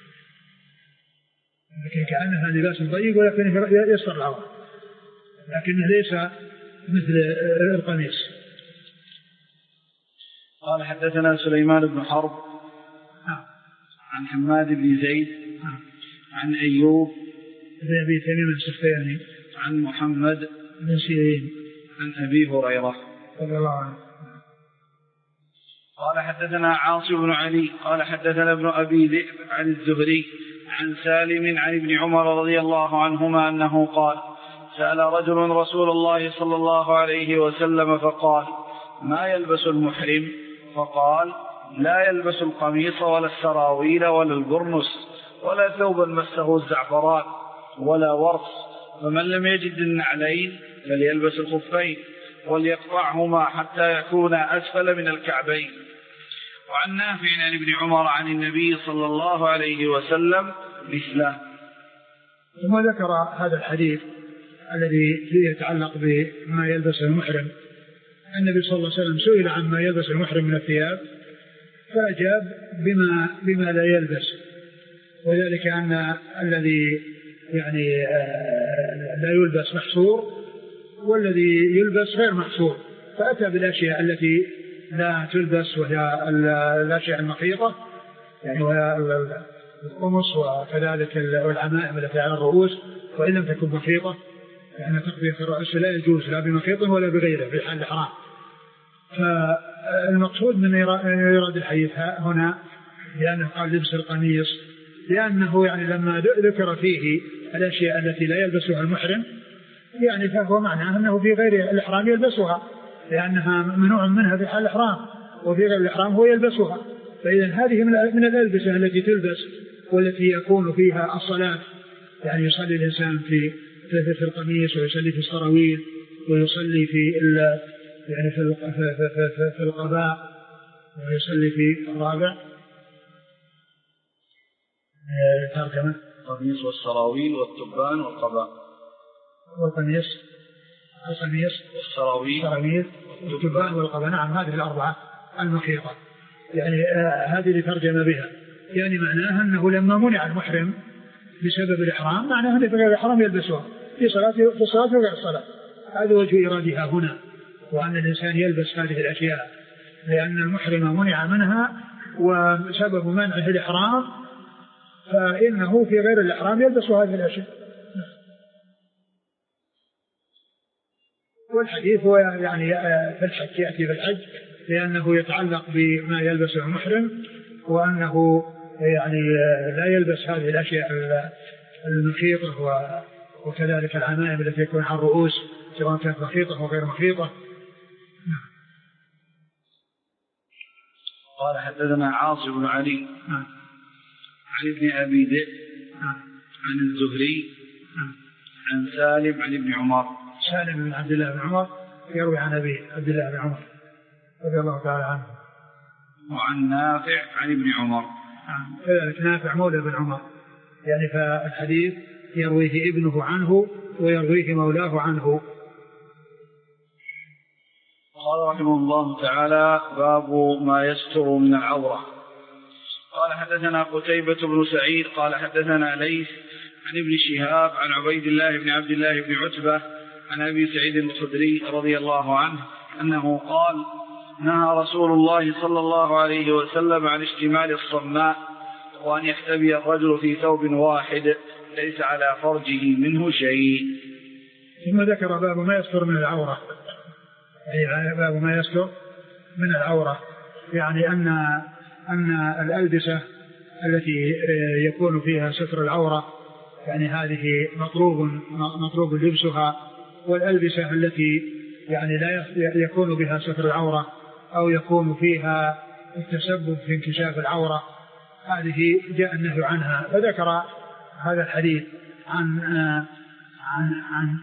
لكن كأنها لباس ضيق ولكن يستر العورة، لكنه ليس مثل القميص. قال حدثنا سليمان بن حرب عن حماد بن زيد عن أيوب بن أبي تميم السختياني عن محمد بن سيرين عن أبي هريرة رضي الله عنه قال حدثنا عاصم بن علي قال حدثنا ابن أبي ذئب عن الزهري عن سالم عن ابن عمر رضي الله عنهما أنه قال: سأل رجل رسول الله صلى الله عليه وسلم فقال: ما يلبس المحرم؟ فقال: لا يلبس القميص ولا السراويل ولا البرنس ولا ثوبا مسه الزعفران ولا ورص، فمن لم يجد النعلين فليلبس الخفين وليقطعهما حتى يكون أسفل من الكعبين. وعن نافع عن ابن عمر عن النبي صلى الله عليه وسلم مثله. ثم ذكر هذا الحديث الذي فيه يتعلق بما يلبس المحرم. النبي صلى الله عليه وسلم سئل عن ما يلبس المحرم من الثياب فأجاب بما, بما لا يلبس، وذلك أن الذي يعني لا يلبس محصور والذي يلبس غير محصور، فأتى بالأشياء التي لا تلبس وهي الأشياء المخيطة، يعني وهي القمص وكذلك العمائم التي على الرؤوس، وإن لم تكن مخيطة لأن تقضية الرأس لا يجوز لا بمخيط ولا بغيره في حال الحرام. فالمقصود من إيراد الحديث هنا لأنه قال لبس القميص، لأنه يعني لما ذكر فيه الأشياء التي لا يلبسها المحرم يعني فهو معناه أنه في غير الإحرام يلبسها، لأنها ممنوع منها في حال الإحرام، وفي غير الإحرام هو يلبسها. فإذا هذه من الألبسة التي تلبس والتي يكون فيها الصلاة، يعني يصلي الإنسان في في القميص ويصلي في السراويل ويصلي في يعني في في في القباء ويصلي في الرابع ترجمة القميص والسراويل والتبان والقباء والقميص القميص والسراويل والتبان والقباء. نعم هذه الأربعة المخيطة، يعني آه هذه اللي ترجم بها، يعني معناها أنه لما منع المحرم بسبب الإحرام معناه أنه في غير الإحرام يلبسها في صلاة في الصلاة وغير الصلاة. هذا وجه إرادها هنا، وأن الإنسان يلبس هذه الأشياء لأن المحرم منع منها، وسبب منعه الإحرام فإنه في غير الإحرام يلبس هذه الأشياء. والحديث هو يعني في الحج يأتي في الحج لأنه يتعلق بما يلبسه المحرم، وأنه يعني لا يلبس هذه الأشياء المخيطة وكذلك العمائم التي يكون على الرؤوس سواء كانت مخيطة أو غير مخيطة. قال حدثنا عاصم بن علي عن ابن أبي ذئب عن الزهري عن سالم عن ابن عمر. سالم بن عبد الله بن عمر يروي عن أبي عبد الله بن عمر رضي الله تعالى عنه. وعن نافع عن ابن عمر كذلك نافع مولى بن عمر، يعني فالحديث يرويه ابنه عنه ويرويه مولاه عنه. قال رحمه الله تعالى: باب ما يستر من العورة. قال حدثنا قتيبة بن سعيد قال حدثنا ليث عن ابن شهاب عن عبيد الله بن عبد الله بن عتبة عن أبي سعيد الخدري رضي الله عنه أنه قال: نهى رسول الله صلى الله عليه وسلم عن اشتمال الصماء، وأن يحتبي الرجل في ثوب واحد ليس على فرجه منه شيء. ثم ذكر باب ما يستر من العورة، يعني باب ما يستر من العورة، يعني أن أن الألبسة التي يكون فيها ستر العورة يعني هذه مطلوب مطلوب لبسها، والألبسة التي يعني لا يكون بها ستر العورة أو يكون فيها التسبب في انكشاف العورة هذه جاء النهي عنها. فذكر هذا الحديث عن عن عن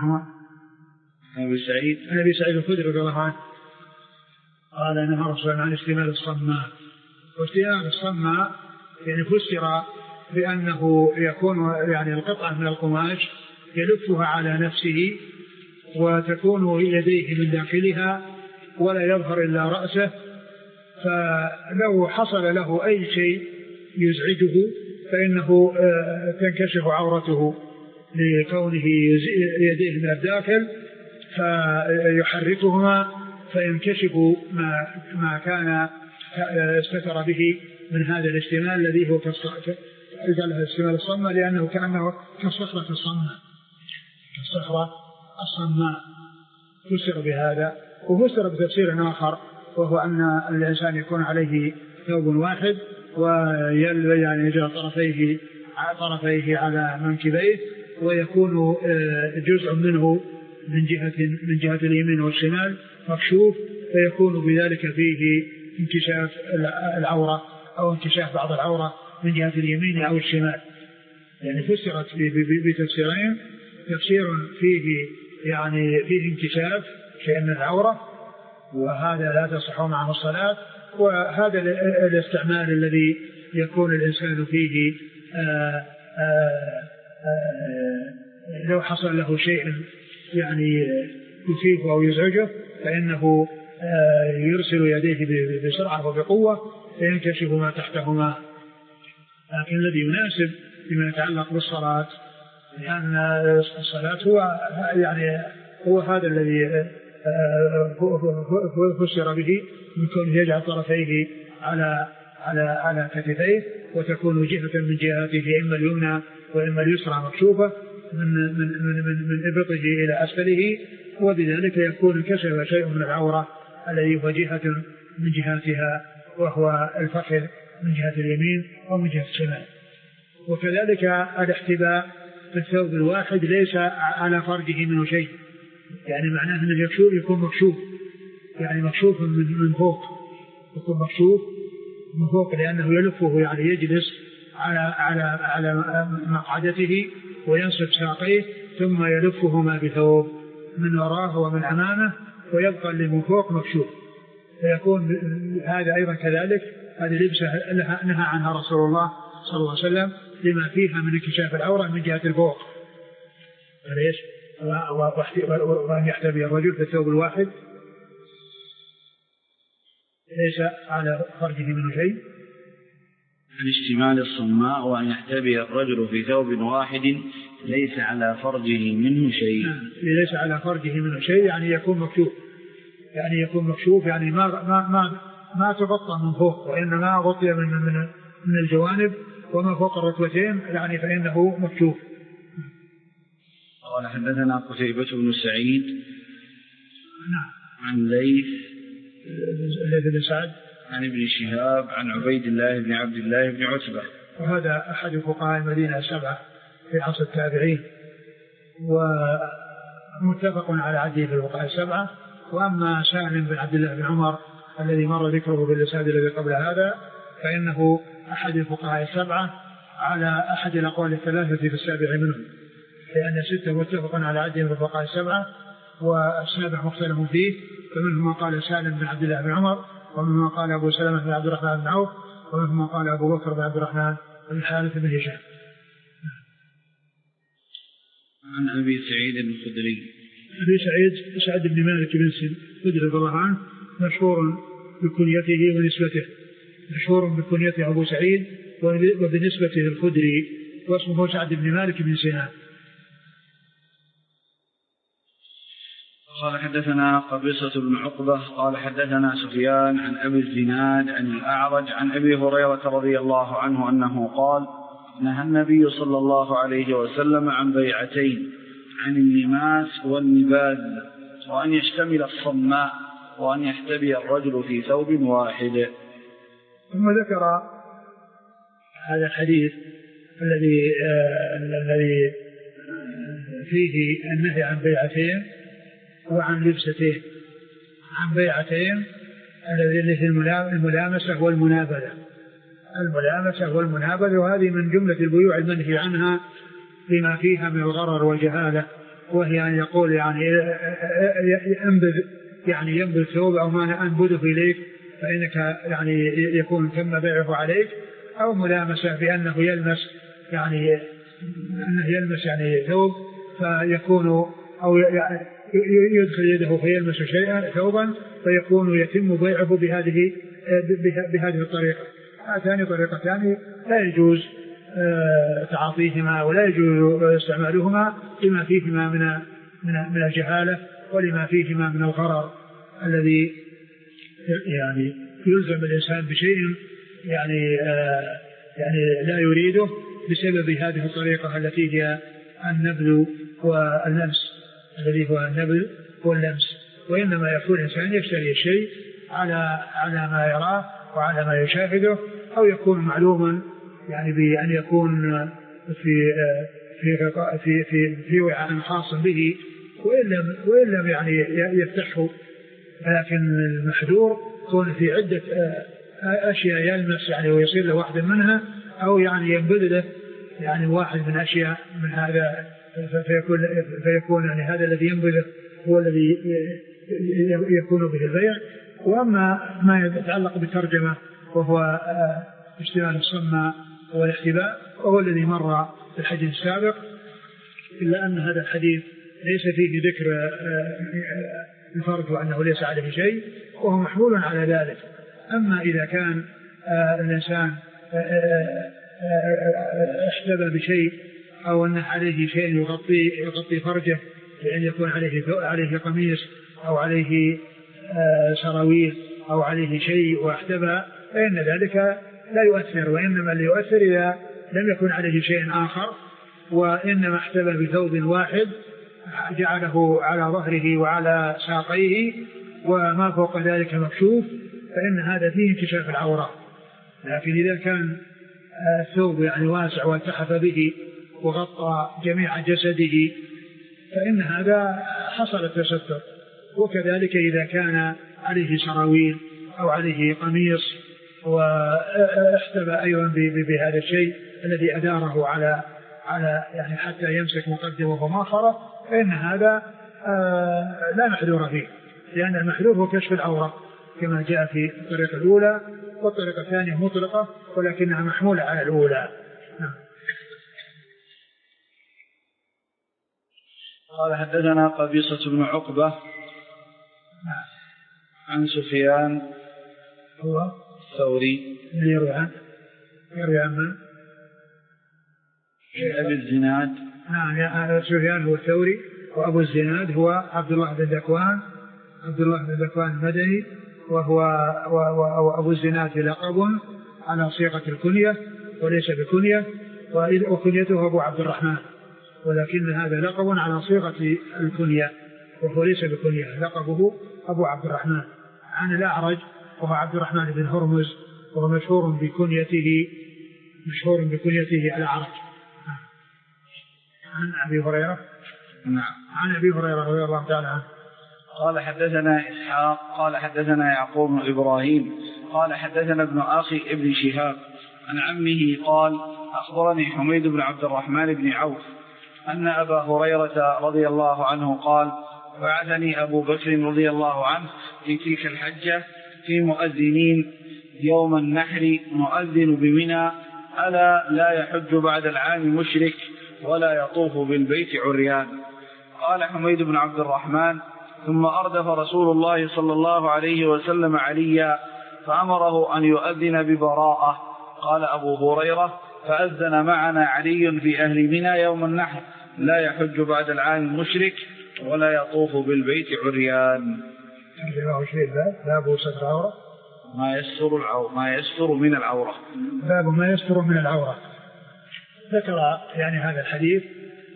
أبي سعيد أبي سعيد الخدري رضي الله عنه قال نهى رسول الله عن اشتمال الصماء. واشتمال الصماء يعني فسر بأنه يكون يعني القطعة من القماش يلفها على نفسه وتكون يديه من داخلها ولا يظهر إلا رأسه، فلو حصل له أي شيء يزعجه فإنه تنكشف عورته لكونه يديه من الداخل فيحركهما فينكشف ما, ما كان استتر به من هذا الاشتمال الذي هو الاشتمال الصماء، لأنه كأنه كالصخرة الصماء كالصخرة الصماء فسر بهذا. وفسر بتفسير آخر وهو أن الإنسان يكون عليه ثوب واحد ويلبس يعني يجعل طرفيه طرفيه على منكبيه ويكون جزء منه من جهة من جهة اليمين والشمال مكشوف، فيكون بذلك فيه انكشاف العورة أو انكشاف بعض العورة من جهة اليمين أو الشمال. يعني فسرت بتفسيرين، تفسير فيه يعني فيه انكشاف شيء من العورة وهذا لا تصح معه الصلاة، وهذا الاستعمال الذي يكون الإنسان فيه آآ آآ لو حصل له شيء يعني يفيده أو يزعجه فإنه يرسل يديه بسرعة وبقوة فينكشف ما تحتهما. لكن الذي يناسب فيما يتعلق بالصلاة لأن الصلاة هو يعني هو هذا الذي فسر به من كونه يجعل طرفيه على على على كتفيه وتكون جهة من جهاته إما اليمنى وإما اليسرى مكشوفة من من من من, من إبطه إلى أسفله، وبذلك يكون انكشف شيء من العورة الذي هو جهة من جهاتها وهو الفخذ من جهة اليمين ومن جهة الشمال. وكذلك الاحتباء في الثوب الواحد ليس على فرجه منه شيء، يعني معناه أنه يكشوف يكون مكشوف يعني مكشوف من من فوق، يكون مكشوف من فوق لأنه يلفه يعني يجلس على على على مقعدته وينصب ساقيه ثم يلفهما بثوب من وراه ومن أمامه ويبقى اللي من فوق مكشوف، فيكون هذا أيضا كذلك. هذه لبسة نهى عنها رسول الله صلى الله عليه وسلم لما فيها من انكشاف العورة من جهة الفوق. فليش وأن يحتبي الرجل في الثوب الواحد ليس على فرجه منه شيء. عن اشتمال الصماء وأن يحتبي الرجل في ثوب واحد ليس على فرجه منه شيء. ليس على فرجه منه شيء يعني يكون مكشوف، يعني يكون مكشوف يعني ما ما ما ما تغطى من فوق وإنما غطي من من من الجوانب وما فوق الركبتين يعني فإنه مكشوف. قال حدثنا قتيبة بن سعيد نعم عن ليث ليث بن سعد عن ابن شهاب عن عبيد الله بن عبد الله بن عتبة، وهذا أحد فقهاء المدينة السبعة في عصر التابعين ومتفق على عدله في الفقهاء السبعة. وأما سالم بن عبد الله بن عمر الذي مر ذكره بالإسناد الذي قبل هذا فإنه أحد الفقهاء السبعة على أحد الأقوال الثلاثة في السابع منهم، لأن ستة متفق على عدله في الفقهاء السبعة والسابع مختلف فيه، فمنهم قال سالم بن عبد الله بن عمر، ومنهم قال أبو سلمة بن عبد الرحمن بن عوف، ومنهم قال أبو بكر بن عبد الرحمن بن الحارث بن هشام. عن أبي سعيد الخدري أبي سعيد سعد بن مالك بن الخدري رضي الله عنه مشهور بكنيته ونسبته، مشهور بكنيته أبو سعيد وبنسبته الخدري، واسمه سعد بن مالك بن سنان. قال حدثنا قبيصة بن عقبة قال حدثنا سفيان عن أبي الزناد عن الأعرج عن أبي هريرة رضي الله عنه أنه قال: نهى النبي صلى الله عليه وسلم عن بيعتين، عن النماس والنباذ، وأن يشتمل الصماء، وأن يحتبي الرجل في ثوب واحد. ثم ذكر هذا الحديث الذي آه الذي فيه النهي عن بيعتين وعن لبستين. عن بيعتين الذي الملامسة والمنابذة، الملامسة والمنابذة، وهذه من جملة البيوع المنهي عنها بما فيها من الغرر والجهالة، وهي أن يقول يعني ينبذ يعني ينبذ ثوب أو ما أنبذه إليك فإنك يعني يكون تم بيعه عليك، أو ملامسة بأنه يلمس يعني أنه يلمس يعني ثوب فيكون أو يدخل يده فيلمس شيئا ثوبا فيكون يتم بيعه بهذه بهذه الطريقة. هاتان طريقتان لا يجوز تعاطيهما ولا يجوز استعمالهما لما فيهما من من من الجهالة ولما فيهما من الغرر الذي يعني يلزم الإنسان بشيء يعني يعني لا يريده بسبب هذه الطريقة التي هي النبذ واللمس، الذي هو النبذ واللمس. وإنما يكون الإنسان يشتري الشيء على على ما يراه وعلى ما يشاهده، أو يكون معلوما يعني بأن يكون في في في في, في وعاء خاص به، وإن لم وإن لم يعني يفتحه، لكن المحذور يكون في عدة أشياء يلمس يعني ويصير له واحد منها، أو يعني ينبذ له يعني واحد من أشياء من هذا، فيكون فيكون يعني هذا الذي ينبذه هو الذي يكون به البيع. وأما ما يتعلق بالترجمة وهو اشتمال الصماء والاحتباء وهو الذي مر في الحديث السابق، إلا أن هذا الحديث ليس فيه ذكر الفرج وأنه ليس عليه شيء، وهو محمول على ذلك. أما إذا كان الإنسان احتبى بشيء أو أن عليه شيء يغطي يغطي فرجه، لأن يكون عليه عليه قميص أو عليه سراويل أو عليه شيء واحتبى، فإن ذلك لا يؤثر، وإنما اللي يؤثر إذا لم يكن عليه شيء آخر، وإنما احتبى بثوب واحد جعله على ظهره وعلى ساقيه وما فوق ذلك مكشوف، فإن هذا فيه انكشاف العورة. لكن إذا كان الثوب يعني واسع والتحف به وغطى جميع جسده فإن هذا حصل التستر. وكذلك إذا كان عليه سراويل أو عليه قميص واحتبى أيضا بهذا الشيء الذي أداره على على يعني حتى يمسك مقدمه ومؤخره، فإن هذا لا محذور فيه، لأن المحذور هو كشف العورة كما جاء في الطريقة الأولى، والطريقة الثانية مطلقة ولكنها محمولة على الأولى. قال حدثنا قبيصة بن عقبة عن سفيان هو الثوري يروي عن يروي عن من؟ أبي الزناد. نعم، سفيان هو الثوري، وأبو الزناد هو عبد الله بن ذكوان عبد الله بن ذكوان المدني، وهو وأبو الزناد لقب على صيغة الكنية وليس بكنية، وكنيته أبو عبد الرحمن، ولكن هذا لقب على صيغة الكنية وهو ليس بكنية، لقبه أبو عبد الرحمن. عن الأعرج وهو عبد الرحمن بن هرمز، وهو مشهور بكنيته مشهور بكنيته الأعرج. عن أبي هريرة نعم عن أبي هريرة رضي الله تعالى عنه قال حدثنا إسحاق قال حدثنا يعقوب بن إبراهيم قال حدثنا ابن أخي ابن شهاب عن عمه قال أخبرني حميد بن عبد الرحمن بن عوف أن أبا هريرة رضي الله عنه قال بعثني أبو بكر رضي الله عنه في تلك الحجة في مؤذنين يوم النحر مؤذن بمنى ألا لا يحج بعد العام مشرك ولا يطوف بالبيت عريان. قال حميد بن عبد الرحمن ثم أردف رسول الله صلى الله عليه وسلم عليا فأمره أن يؤذن ببراءة. قال أبو هريرة فأذن معنا علي في أهل منى يوم النحر لا يحج بعد العام مشرك ولا يطوف بالبيت عريان. باب ستر العورة ما يستر العورة ما يستر من العورة باب ما يستر من العورة. ذكر يعني هذا الحديث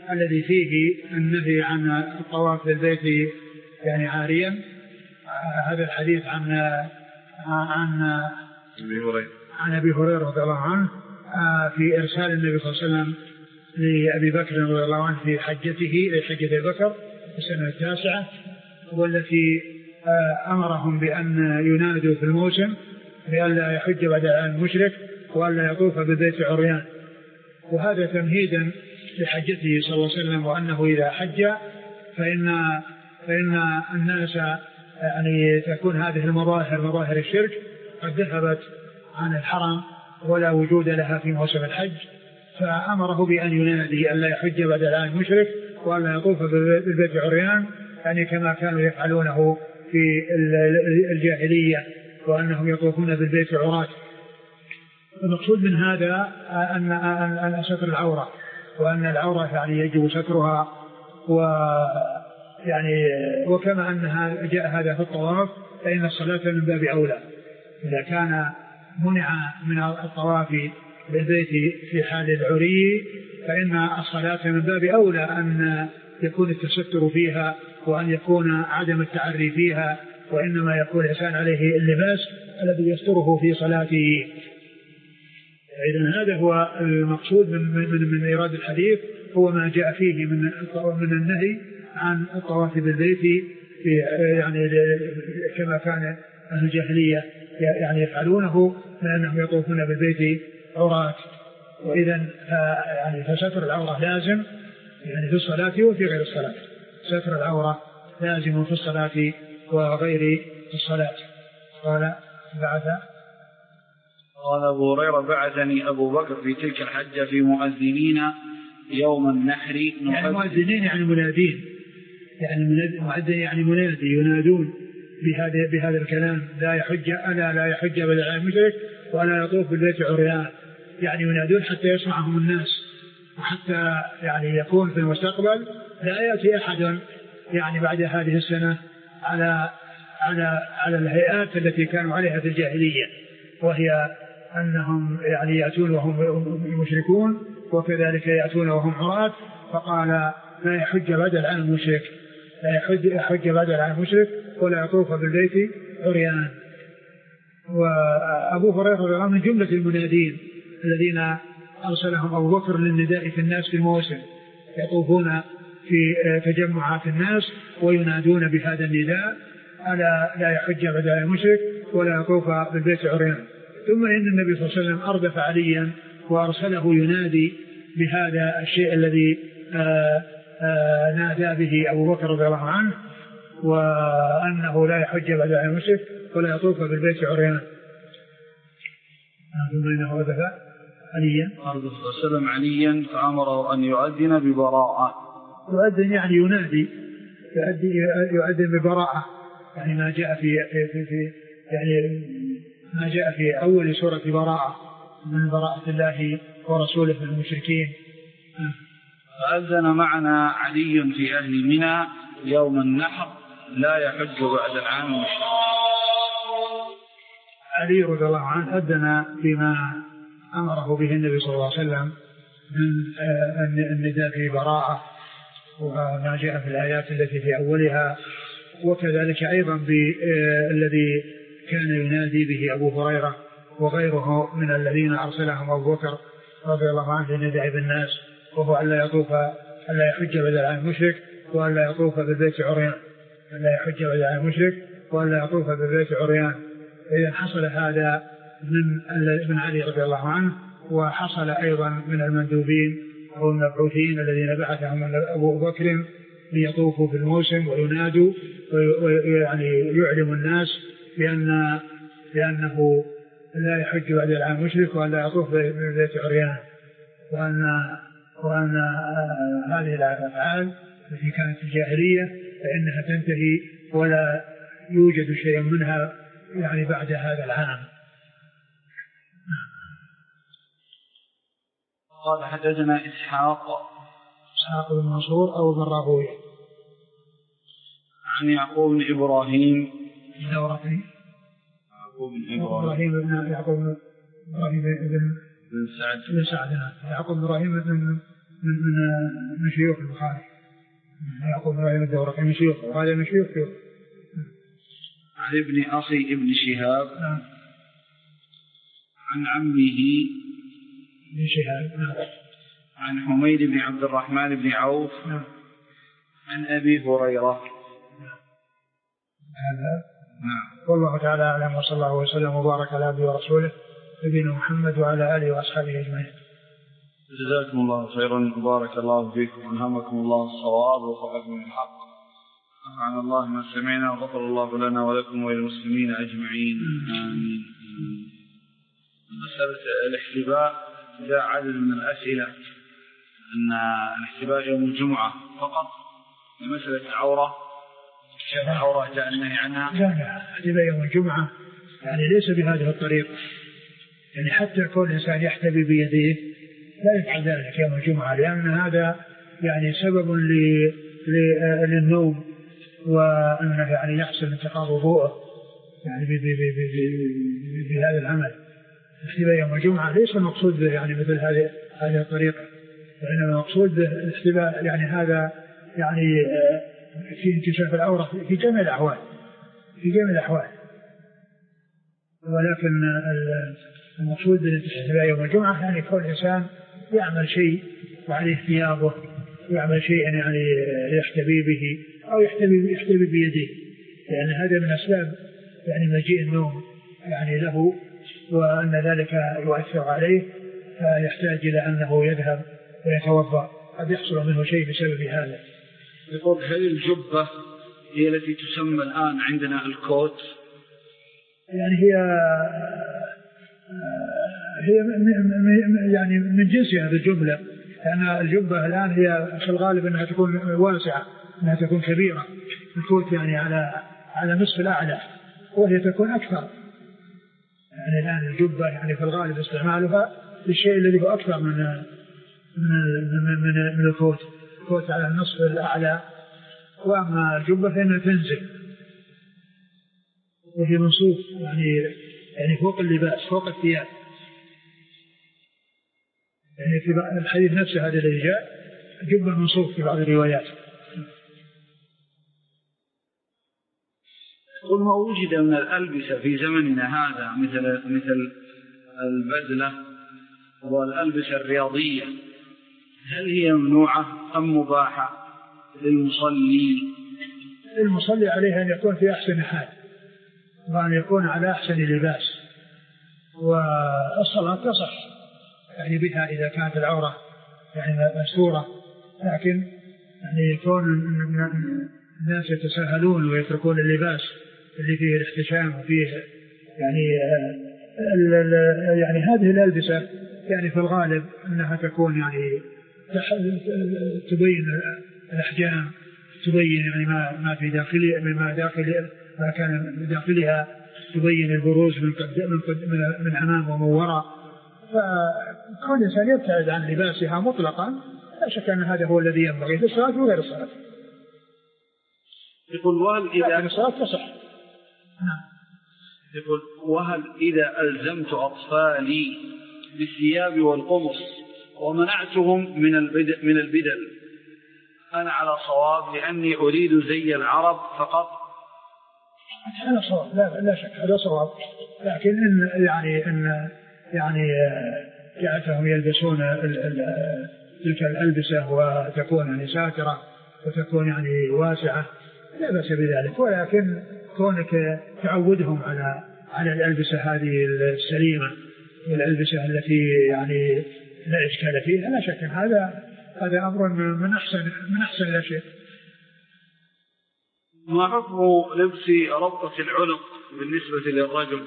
الذي فيه النهي عن الطواف بالبيت يعني عاريا. هذا الحديث عن عن عن أبي هريرة رضي الله عنه في إرسال النبي صلى الله عليه وسلم لأبي بكر رضي الله عنه في حجته لحجة أبي بكر في السنة التاسعة، والتي أمرهم بأن ينادوا في الموسم بألا يحج بعد العام المشرك وألا يطوف بالبيت عريان. وهذا تمهيدا لحجته صلى الله عليه وسلم، وأنه إذا حج فإن فإن الناس يعني تكون هذه المظاهر مظاهر الشرك قد ذهبت عن الحرم ولا وجود لها في موسم الحج، فأمره بأن ينادي ألا يحج بعد العام المشرك وألا يطوف بالبيت عريان، يعني كما كانوا يفعلونه في الجاهلية وأنهم يطوفون بالبيت عراة. المقصود من هذا أن أن ستر العورة، وأن العورة يعني يجب سترها، ويعني وكما أنها جاء هذا في الطواف فإن الصلاة من باب أولى. إذا كان منع من الطواف بالبيت في حال العري فإن الصلاة من باب أولى أن يكون التستر فيها وأن يكون عدم التعري فيها، وإنما يكون الإنسان عليه اللباس الذي يستره في صلاته. إذن هذا هو المقصود من, من, من إيراد الحديث، هو ما جاء فيه من, من النهي عن الطواف بالبيت في يعني كما كان أهل الجاهلية يعني يفعلونه، لأنهم يطوفون بالبيت عراة. وإذن يعني فستر العورة لازم يعني في الصلاة وفي غير الصلاة، ستر العورة لازم في الصلاة وغير الصلاة. قال بعث قال أبو هريرة بعثني أبو بكر في تلك الحجة في مؤذنين يوم النحر. يعني مؤذنين يعني منادين، يعني مؤذن يعني منادي، ينادون بهذا بهذا الكلام: لا يحج ألا لا يحج بدل عام المشرك ولا يطوف بالبيت عريان. يعني ينادون حتى يسمعهم الناس، وحتى يعني يكون في المستقبل لا يأتي أحد يعني بعد هذه السنة على على على الهيئات التي كانوا عليها في الجاهلية، وهي أنهم يعني يأتون وهم مشركون وكذلك يأتون وهم عراة. فقال: لا يحج بعد العام المشرك، لا يحج, يحج بعد العام المشرك ولا يطوف بالبيت عريان. وأبو هريرة من جملة المنادين الذين أرسلهم أبو بكر للنداء في الناس في الموسم، يطوفون في تجمعات الناس وينادون بهذا النداء: ألا لا يحج بعد العام المشرك ولا يطوف بالبيت عريان. ثم إن النبي صلى الله عليه وسلم أردف عليا وأرسله ينادي بهذا الشيء الذي آآ آآ نادى به أبو بكر رضي الله عنه، وأنه لا يحج بعد العام المشرك ولا يطوف بالبيت عريان. ثم إنه أردف عليا أردف وسلم عليا فأمره أن يؤذن ببراءة. يؤذن يعني ينادي، يؤذن ببراءة، يعني ما جاء في, في, في يعني ما جاء في أول سورة براءة من براءة الله ورسوله من المشركين. فأذن معنا علي في أهل منى يوم النحر: لا يحج بعد العام المشرك. علي رضي الله عنه أذن بما أمره به النبي صلى الله عليه وسلم من النداء في براءة وما جاء في الآيات التي في أولها، وكذلك أيضا بالذي كان ينادي به أبو هريرة وغيره من الذين أرسلهم أبو بكر رضي الله عنه للنداء بالناس، وهو ألا يطوف ألا يحج بدل العام المشرك وألا يطوف بالبيت عريان، ألا يحج بدل العام المشرك وألا يطوف بالبيت عريان. إذا حصل هذا من من علي رضي الله عنه، وحصل أيضا من المندوبين أو المبعوثين الذين بعثهم أبو بكر ليطوفوا في الموسم وينادوا ويعني يعلم الناس بأن بأنه لا يحج بعد العام المشرك وأن لا يطوف بالبيت عريان، وأن وأن هذه الأفعال التي كانت في الجاهلية فإنها تنتهي ولا يوجد شيء منها يعني بعد هذا العام. قال: حدثنا إسحاق إسحاق بن منصور أو بن راهويه عن يعقوب بن إبراهيم الدورقي يعقوب بن إبراهيم بن يعقوب بن إبراهيم بن بن سعد بن سعد يعقوب بن إبراهيم بن من من من شيوخ البخاري يعقوب بن إبراهيم الدورقي من شيوخه وهذا من شيوخ شيوخ. عن ابن أخي ابن شهاب عن عمه ابن شهاب عن حميد بن عبد الرحمن بن عوف عن أبي هريرة. هذا نعم. والله تعالى أعلم، وصلى الله وسلم وبارك على عبده ورسوله نبينا محمد وعلى آله وأصحابه أجمعين. جزاكم الله خيرا وبارك الله فيكم وألهمكم الله الصواب ووفقكم للحق. نفعنا الله ما سمعنا وغفر الله لنا ولكم وللمسلمين أجمعين آمين. مسألة الاحتباء جاء عدد من الأسئلة أن الاحتباء يوم الجمعة فقط. مسألة العورة العورة جاء النهي عنها. لا لا احتباء يوم الجمعة يعني ليس بهذه الطريقة، يعني حتى كل إنسان يحتبي بيديه لا يفعل ذلك يوم الجمعة، لأن هذا يعني سبب للنوم وأنه يعني يحصل انتقاض وضوءه يعني بهذا العمل. الاحتباء يوم الجمعة ليس المقصود به يعني مثل هذه هذه الطريقة، وإنما المقصود به الاحتباء يعني هذا يعني في انكشاف العورة في جميع الأحوال في جميع الأحوال ولكن المقصود بالاحتباء يوم الجمعة يعني كل إنسان يعمل شيء وعليه ثيابه يعمل شيء يعني يحتبي به أو يحتبي يحتبي بيده، لأن هذا من أسباب يعني مجيء النوم يعني له، وأن ذلك يؤثر عليه فيحتاج إلى أنه يذهب ويتوضأ، قد يحصل منه شيء بسبب هذا. يقول هل الجبة هي التي تسمى الآن عندنا الكوت؟ يعني هي هي يعني من جنس هذه الجملة، لأن الجبة الآن هي في الغالب أنها تكون واسعة، أنها تكون كبيرة، الكوت يعني على على نصف الأعلى وهي تكون أكثر. يعني الآن الجبة يعني في الغالب استعمالها للشيء الذي هو أكثر من من من, من الكوت، الكوت على النصف الأعلى، وأما الجبة فإنها تنزل وهي منصوب يعني يعني فوق اللباس فوق الثياب. يعني في الحديث نفسه هذا الذي جاء جبة منصوب في بعض الروايات. قل ما وجد من الألبسة في زمننا هذا مثل مثل البدلة والألبسة الرياضية، هل هي ممنوعة أم مباحة للمصلي؟ المصلي عليه أن يكون في أحسن حال وأن يكون على أحسن لباس، والصلاة تصح يعني بها إذا كانت العورة يعني مستورة، لكن يعني يكون الناس يتساهلون ويتركون اللباس اللي فيه الاحتشام وفيه يعني يعني هذه الألبسة يعني في الغالب أنها تكون يعني تبين الأحجام، تبين يعني ما ما في داخلها ما داخل ما كان داخلها، تبين البروز من من من أمام ومن وراء، فكون الإنسان يبتعد عن لباسها مطلقا لا شك أن هذا هو الذي ينبغي في الصلاة وغير الصلاة. يقول وهل إذا الصلاة تصح. يقول وهل إذا ألزمت أطفالي بالثياب والقمص ومنعتهم من البدل من البدل أنا على صواب لأني أريد زي العرب فقط؟ هذا صواب، لا لا شك هذا صواب، لكن إن يعني إن يعني جعلتهم يلبسون تلك الألبسة وتكون يعني ساترة وتكون يعني واسعة لا بأس بذلك، ولكن كونك تعودهم على على الألبسة هذه السليمة والألبسة التي يعني لا إشكال فيها لا شك هذا هذا أمر من أحسن من أحسن الأشياء. ما حكم لبس ربطة العنق بالنسبة للرجل؟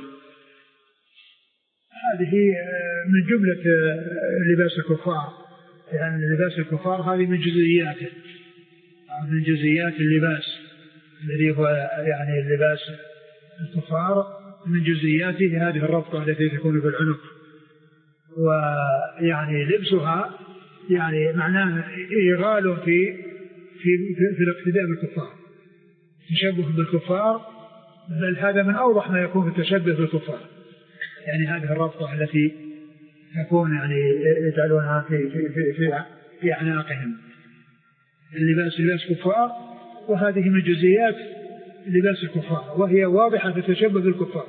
هذه من جملة لباس الكفار، لأن يعني لباس الكفار هذه من جزئياته من جزئيات اللباس الذي هو يعني اللباس الكفار، من جزئياته هذه الربطة التي تكون في العنق، ويعني لبسها يعني معناه إغال في في في, في الاقتداء بالكفار، تشبه بالكفار، بل هذا من أوضح ما يكون في التشبه بالكفار. يعني هذه الربطة التي تكون يعني يجعلونها في في في في, في أعناقهم. اللباس لباس كفار، وهذه من جزئيات لباس الكفار وهي واضحة تتشبه بالكفار.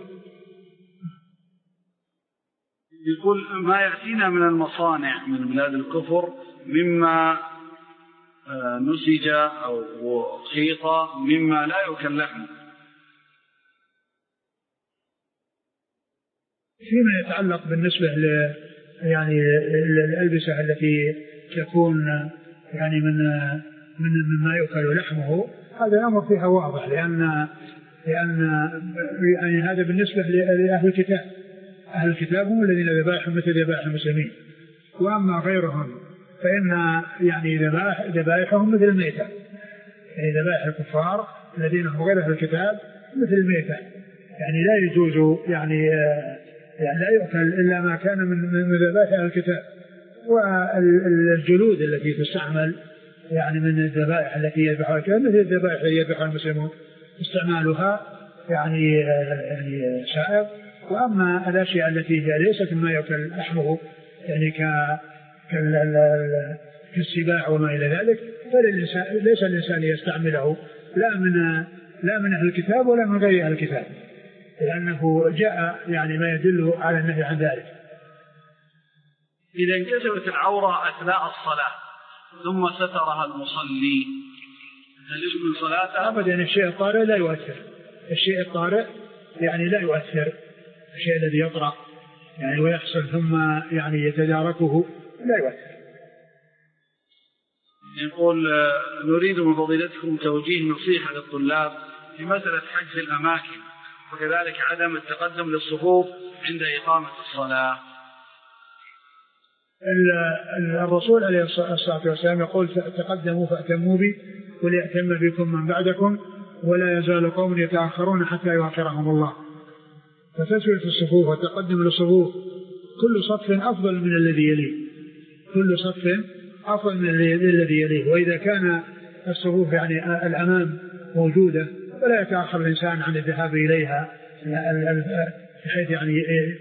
يقول ما يأتينا من المصانع من بلاد الكفر مما نسج أو خيط مما لا يؤكل لحمه، فيما يتعلق بالنسبة ل يعني الألبسة التي تكون يعني من من مما يؤكل لحمه، هذا الأمر فيها واضح، لأن لأن يعني هذا بالنسبة لأهل الكتاب. أهل الكتاب هم الذين ذبائحهم مثل ذبائح المسلمين، وأما غيرهم فإن يعني ذبائحهم مثل الميتة، يعني ذبائح الكفار الذين هم غير أهل الكتاب مثل الميتة، يعني لا يجوز يعني يعني لا يؤكل إلا ما كان من ذبائح أهل الكتاب. والجلود التي تستعمل يعني من الذبائح التي يذبحها الكتاب مثل الذبائح التي يذبحها المسلمون، استعمالها يعني يعني سائغ. وأما الأشياء التي هي ليست مما يؤكل لحمه يعني كالسباع وما إلى ذلك، فليس الإنسان يستعمله لا من لا من أهل الكتاب ولا من غير أهل الكتاب، لأنه جاء يعني ما يدل على النهي عن ذلك. إذا انكشفت العورة أثناء الصلاة ثم سترها المصلي هل يكمل صلاته؟ أبدا. يعني الشيء الطارئ لا يؤثر، الشيء الطارئ يعني لا يؤثر، الشيء الذي يطرأ يعني ويحصل ثم يعني يتداركه لا يؤثر. يقول نريد من فضيلتكم توجيه نصيحة للطلاب في مسألة حجز الأماكن وكذلك عدم التقدم للصفوف عند إقامة الصلاة. الرسول عليه الصلاة والسلام يقول تقدموا فأتموا بي وليأتم بكم من بعدكم ولا يزال قوم يتأخرون حتى يؤخرهم الله. فتسوية الصفوف والتقدم للصفوف كل صف أفضل من الذي يليه، كل صف أفضل من الذي يليه. وإذا كان الصفوف يعني الأمام موجودة فلا يتأخر الإنسان عن الذهاب إليها بحيث يعني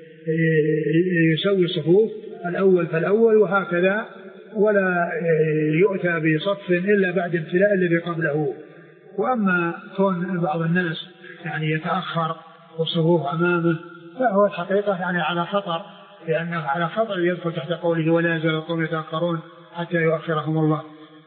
يسوي الصفوف الأول فالأول وهكذا، ولا يؤتى بصف إلا بعد امتلاء الذي قبله. وأما كون بعض الناس يعني يتأخر والصفوف أمامه فهو الحقيقة يعني على خطر، لأنه على خطر يدخل تحت قوله ولا يزال القوم يتأخرون حتى يؤخرهم الله.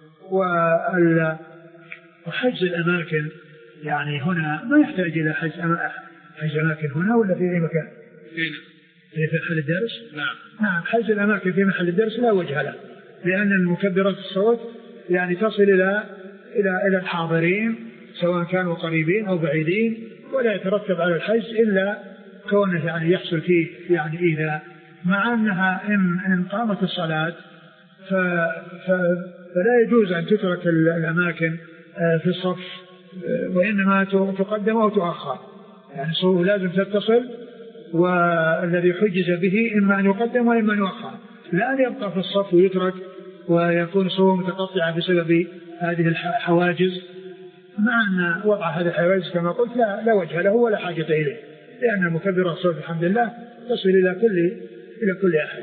وحجز الأماكن يعني هنا ما يحتاج إلى حجز أماكن هنا ولا في أي مكان في محل الدرس. نعم نعم حجز الأماكن في محل الدرس لا وجه له، لأن المكبرات الصوت يعني تصل إلى إلى إلى الحاضرين سواء كانوا قريبين أو بعيدين، ولا يترتب على الحجز إلا كونه يعني يحصل فيه يعني إذا مع أنها إن, إن قامت الصلاة ف ف فلا يجوز أن تترك الأماكن في الصف، وإنما تقدم أو تؤخر، يعني الصفوف لازم تتصل، والذي حجز به إما أن يقدم وإما أن يؤخر، لا أن يبقى في الصف ويترك ويكون الصفوف متقطعة بسبب هذه الحواجز، مع أن وضع هذه الحواجز كما قلت لا, لا وجه له ولا حاجة إليه، لأن مكبر الصوت الحمد لله تصل إلى كل إلى كل أحد.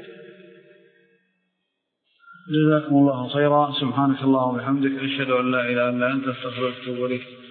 جزاكم الله خيرا. سبحانك اللهم وبحمدك أشهد أن لا إله إلا أنت أستغفرك وأتوب إليك.